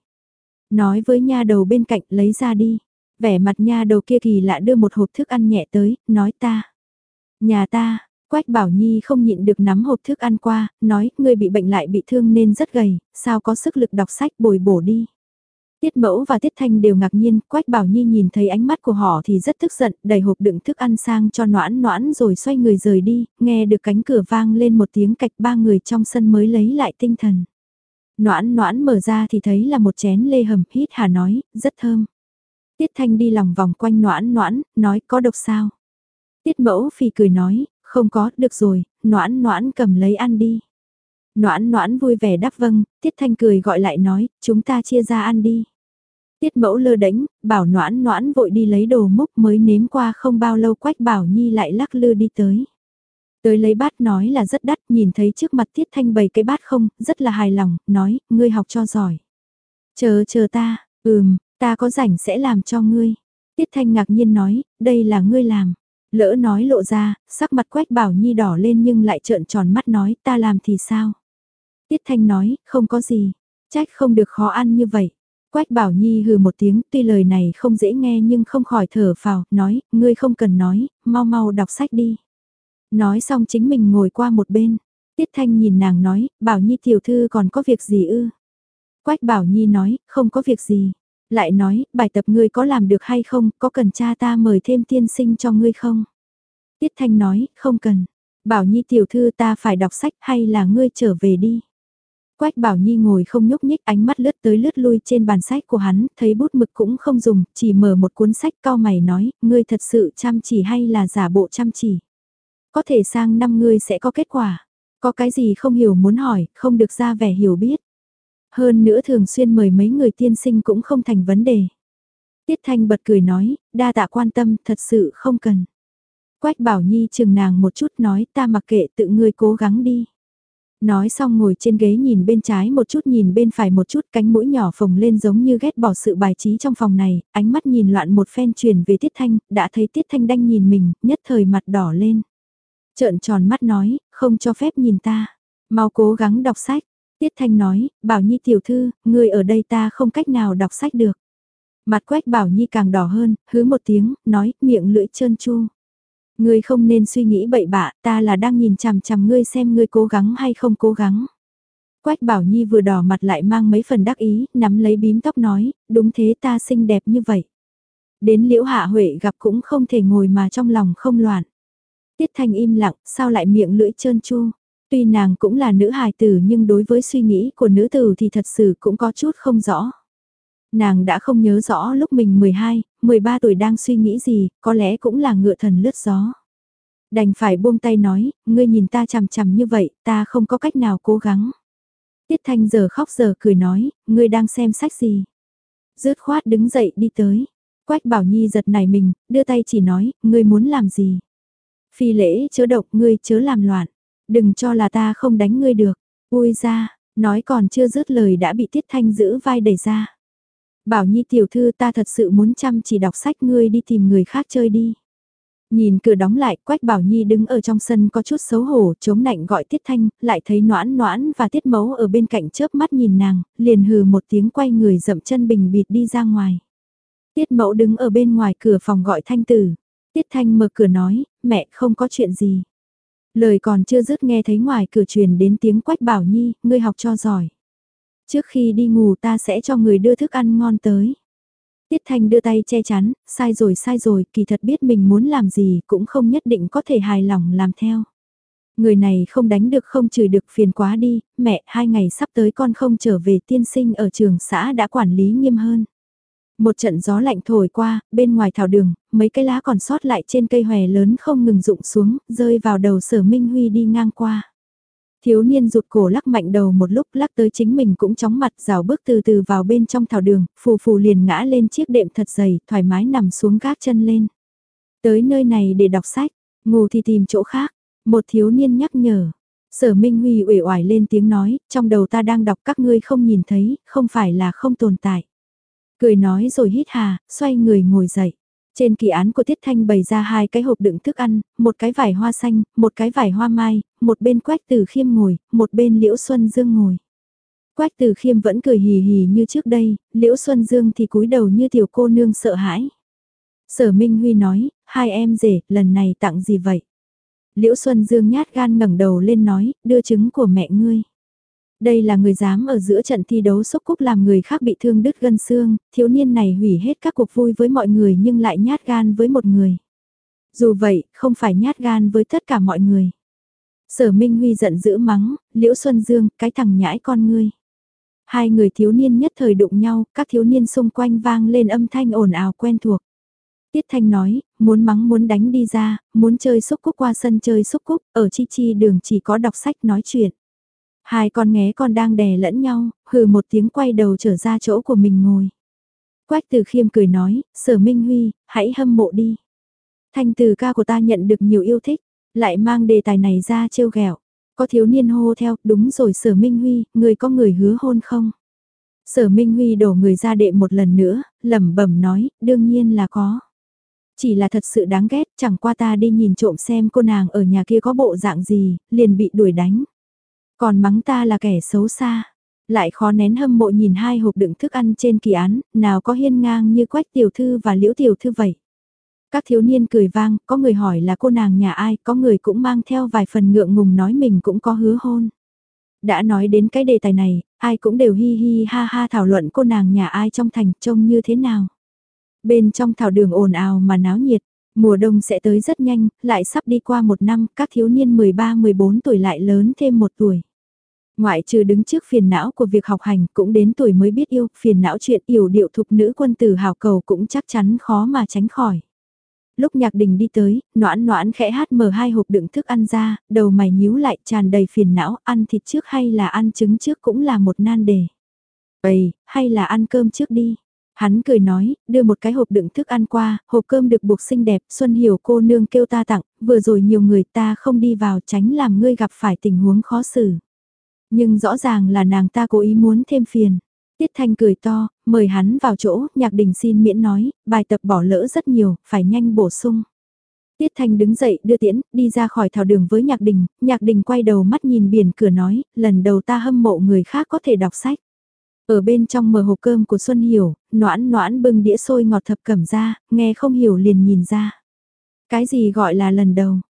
Nói với nha đầu bên cạnh lấy ra đi. Vẻ mặt nha đầu kia kỳ lạ đưa một hộp thức ăn nhẹ tới, nói ta. Nhà ta, Quách Bảo Nhi không nhịn được nắm hộp thức ăn qua, nói, ngươi bị bệnh lại bị thương nên rất gầy, sao có sức lực đọc sách bồi bổ đi. Tiết Mẫu và Tiết Thanh đều ngạc nhiên, Quách Bảo Nhi nhìn thấy ánh mắt của họ thì rất tức giận, đẩy hộp đựng thức ăn sang cho Noãn Noãn rồi xoay người rời đi, nghe được cánh cửa vang lên một tiếng cạch, ba người trong sân mới lấy lại tinh thần. Noãn Noãn mở ra thì thấy là một chén lê hầm, hít hà nói, rất thơm. Tiết Thanh đi lòng vòng quanh Noãn Noãn, nói có độc sao? Tiết Mẫu phì cười nói, không có, được rồi, Noãn Noãn cầm lấy ăn đi. Noãn Noãn vui vẻ đáp vâng, Tiết Thanh cười gọi lại nói, chúng ta chia ra ăn đi. Tiết Mẫu lơ đễnh, bảo Noãn Noãn vội đi lấy đồ múc mới nếm qua không bao lâu Quách Bảo Nhi lại lắc lư đi tới. Tới lấy bát nói là rất đắt, nhìn thấy trước mặt Tiết Thanh bày cái bát không, rất là hài lòng, nói, ngươi học cho giỏi. Chờ chờ ta, ừm, ta có rảnh sẽ làm cho ngươi. Tiết Thanh ngạc nhiên nói, đây là ngươi làm. Lỡ nói lộ ra, sắc mặt Quách Bảo Nhi đỏ lên nhưng lại trợn tròn mắt nói, ta làm thì sao? Tiết Thanh nói, không có gì, trách không được khó ăn như vậy. Quách Bảo Nhi hừ một tiếng, tuy lời này không dễ nghe nhưng không khỏi thở phào, nói, ngươi không cần nói, mau mau đọc sách đi. Nói xong chính mình ngồi qua một bên. Tiết Thanh nhìn nàng nói, Bảo Nhi tiểu thư còn có việc gì ư? Quách Bảo Nhi nói, không có việc gì. Lại nói, bài tập ngươi có làm được hay không, có cần cha ta mời thêm tiên sinh cho ngươi không? Tiết Thanh nói, không cần. Bảo Nhi tiểu thư ta phải đọc sách hay là ngươi trở về đi? Quách Bảo Nhi ngồi không nhúc nhích, ánh mắt lướt tới lướt lui trên bàn sách của hắn, thấy bút mực cũng không dùng, chỉ mở một cuốn sách cau mày nói, ngươi thật sự chăm chỉ hay là giả bộ chăm chỉ? Có thể sang năm ngươi sẽ có kết quả. Có cái gì không hiểu muốn hỏi, không được ra vẻ hiểu biết. Hơn nữa thường xuyên mời mấy người tiên sinh cũng không thành vấn đề. Tiết Thanh bật cười nói, đa tạ quan tâm, thật sự không cần. Quách Bảo Nhi chừng nàng một chút nói, ta mặc kệ, tự ngươi cố gắng đi. Nói xong ngồi trên ghế nhìn bên trái một chút nhìn bên phải một chút, cánh mũi nhỏ phồng lên giống như ghét bỏ sự bài trí trong phòng này, ánh mắt nhìn loạn một phen chuyển về Tiết Thanh, đã thấy Tiết Thanh đang nhìn mình, nhất thời mặt đỏ lên. Trợn tròn mắt nói, không cho phép nhìn ta, mau cố gắng đọc sách. Tiết Thanh nói, Bảo Nhi tiểu thư, ngươi ở đây ta không cách nào đọc sách được. Mặt Quách Bảo Nhi càng đỏ hơn, hứ một tiếng, nói, miệng lưỡi trơn chu. Ngươi không nên suy nghĩ bậy bạ, ta là đang nhìn chằm chằm ngươi xem ngươi cố gắng hay không cố gắng. Quách Bảo Nhi vừa đỏ mặt lại mang mấy phần đắc ý, nắm lấy bím tóc nói, đúng thế ta xinh đẹp như vậy. Đến Liễu Hạ Huệ gặp cũng không thể ngồi mà trong lòng không loạn. Tiết Thanh im lặng, sao lại miệng lưỡi trơn chu. Tuy nàng cũng là nữ hài tử nhưng đối với suy nghĩ của nữ tử thì thật sự cũng có chút không rõ. Nàng đã không nhớ rõ lúc mình mười hai, mười ba tuổi đang suy nghĩ gì, có lẽ cũng là ngựa thần lướt gió. Đành phải buông tay nói, ngươi nhìn ta chằm chằm như vậy, ta không có cách nào cố gắng. Tiết Thanh giờ khóc giờ cười nói, ngươi đang xem sách gì? Dứt khoát đứng dậy đi tới. Quách Bảo Nhi giật nảy mình, đưa tay chỉ nói, ngươi muốn làm gì? Phi lễ chớ độc, ngươi chớ làm loạn. Đừng cho là ta không đánh ngươi được. Ui ra, nói còn chưa dứt lời đã bị Tiết Thanh giữ vai đẩy ra. Bảo Nhi tiểu thư ta thật sự muốn chăm chỉ đọc sách, ngươi đi tìm người khác chơi đi. Nhìn cửa đóng lại, Quách Bảo Nhi đứng ở trong sân có chút xấu hổ, chống nạnh gọi Tiết Thanh, lại thấy Noãn Noãn và Tiết Mẫu ở bên cạnh chớp mắt nhìn nàng, liền hừ một tiếng quay người dậm chân bình bịt đi ra ngoài. Tiết Mẫu đứng ở bên ngoài cửa phòng gọi Thanh Tử. Tiết Thanh mở cửa nói, mẹ không có chuyện gì. Lời còn chưa dứt nghe thấy ngoài cửa truyền đến tiếng Quách Bảo Nhi, ngươi học cho giỏi. Trước khi đi ngủ ta sẽ cho người đưa thức ăn ngon tới. Tiết Thanh đưa tay che chắn, sai rồi sai rồi, kỳ thật biết mình muốn làm gì cũng không nhất định có thể hài lòng làm theo. Người này không đánh được không chửi được phiền quá đi, mẹ hai ngày sắp tới con không trở về tiên sinh ở trường xã đã quản lý nghiêm hơn. Một trận gió lạnh thổi qua, bên ngoài thảo đường, mấy cái lá còn sót lại trên cây hòe lớn không ngừng rụng xuống, rơi vào đầu Sở Minh Huy đi ngang qua. Thiếu niên rụt cổ lắc mạnh đầu một lúc lắc tới chính mình cũng chóng mặt rào bước từ từ vào bên trong thảo đường, phù phù liền ngã lên chiếc đệm thật dày, thoải mái nằm xuống gác chân lên. Tới nơi này để đọc sách, ngủ thì tìm chỗ khác, một thiếu niên nhắc nhở. Sở Minh Huy uể oải lên tiếng nói, trong đầu ta đang đọc các ngươi không nhìn thấy, không phải là không tồn tại. Cười nói rồi hít hà, xoay người ngồi dậy. Trên kỳ án của Tiết Thanh bày ra hai cái hộp đựng thức ăn, một cái vải hoa xanh, một cái vải hoa mai, một bên Quách Tử Khiêm ngồi, một bên Liễu Xuân Dương ngồi. Quách Tử Khiêm vẫn cười hì hì như trước đây, Liễu Xuân Dương thì cúi đầu như tiểu cô nương sợ hãi. Sở Minh Huy nói, hai em rể, lần này tặng gì vậy? Liễu Xuân Dương nhát gan ngẩng đầu lên nói, đưa trứng của mẹ ngươi. Đây là người dám ở giữa trận thi đấu xúc cúc làm người khác bị thương đứt gân xương, thiếu niên này hủy hết các cuộc vui với mọi người nhưng lại nhát gan với một người. Dù vậy, không phải nhát gan với tất cả mọi người. Sở Minh Huy giận dữ mắng, Liễu Xuân Dương, cái thằng nhãi con ngươi. Hai người thiếu niên nhất thời đụng nhau, các thiếu niên xung quanh vang lên âm thanh ồn ào quen thuộc. Tiết Thanh nói, muốn mắng muốn đánh đi ra, muốn chơi xúc cúc qua sân chơi xúc cúc, ở chi chi đường chỉ có đọc sách nói chuyện. Hai con nghé con đang đè lẫn nhau, hừ một tiếng quay đầu trở ra chỗ của mình ngồi. Quách Từ Khiêm cười nói, Sở Minh Huy, hãy hâm mộ đi. Thanh từ ca của ta nhận được nhiều yêu thích, lại mang đề tài này ra trêu ghẹo. Có thiếu niên hô theo, đúng rồi Sở Minh Huy, người có người hứa hôn không? Sở Minh Huy đổ người ra đệ một lần nữa, lẩm bẩm nói, đương nhiên là có. Chỉ là thật sự đáng ghét, chẳng qua ta đi nhìn trộm xem cô nàng ở nhà kia có bộ dạng gì, liền bị đuổi đánh. Còn mắng ta là kẻ xấu xa. Lại khó nén hâm mộ nhìn hai hộp đựng thức ăn trên kỳ án, nào có hiên ngang như Quách tiểu thư và Liễu tiểu thư vậy. Các thiếu niên cười vang, có người hỏi là cô nàng nhà ai, có người cũng mang theo vài phần ngượng ngùng nói mình cũng có hứa hôn. Đã nói đến cái đề tài này, ai cũng đều hi hi ha ha thảo luận cô nàng nhà ai trong thành trông như thế nào. Bên trong thảo đường ồn ào mà náo nhiệt, mùa đông sẽ tới rất nhanh, lại sắp đi qua một năm, các thiếu niên mười ba mười bốn tuổi lại lớn thêm một tuổi. Ngoại trừ đứng trước phiền não của việc học hành cũng đến tuổi mới biết yêu, phiền não chuyện yểu điệu thục nữ quân tử hào cầu cũng chắc chắn khó mà tránh khỏi. Lúc Nhạc Đình đi tới, Noãn Noãn khẽ hát mở hai hộp đựng thức ăn ra, đầu mày nhíu lại tràn đầy phiền não, ăn thịt trước hay là ăn trứng trước cũng là một nan đề. Ây, hay là ăn cơm trước đi. Hắn cười nói, đưa một cái hộp đựng thức ăn qua, hộp cơm được buộc xinh đẹp, Xuân Hiểu cô nương kêu ta tặng, vừa rồi nhiều người ta không đi vào tránh làm ngươi gặp phải tình huống khó xử. Nhưng rõ ràng là nàng ta cố ý muốn thêm phiền. Tiết Thanh cười to, mời hắn vào chỗ, Nhạc Đình xin miễn nói, bài tập bỏ lỡ rất nhiều, phải nhanh bổ sung. Tiết Thanh đứng dậy đưa tiễn, đi ra khỏi thảo đường với Nhạc Đình, Nhạc Đình quay đầu mắt nhìn biển cửa nói, lần đầu ta hâm mộ người khác có thể đọc sách. Ở bên trong mở hộp cơm của Xuân Hiểu, Noãn Noãn bưng đĩa xôi ngọt thập cẩm ra, nghe không hiểu liền nhìn ra. Cái gì gọi là lần đầu?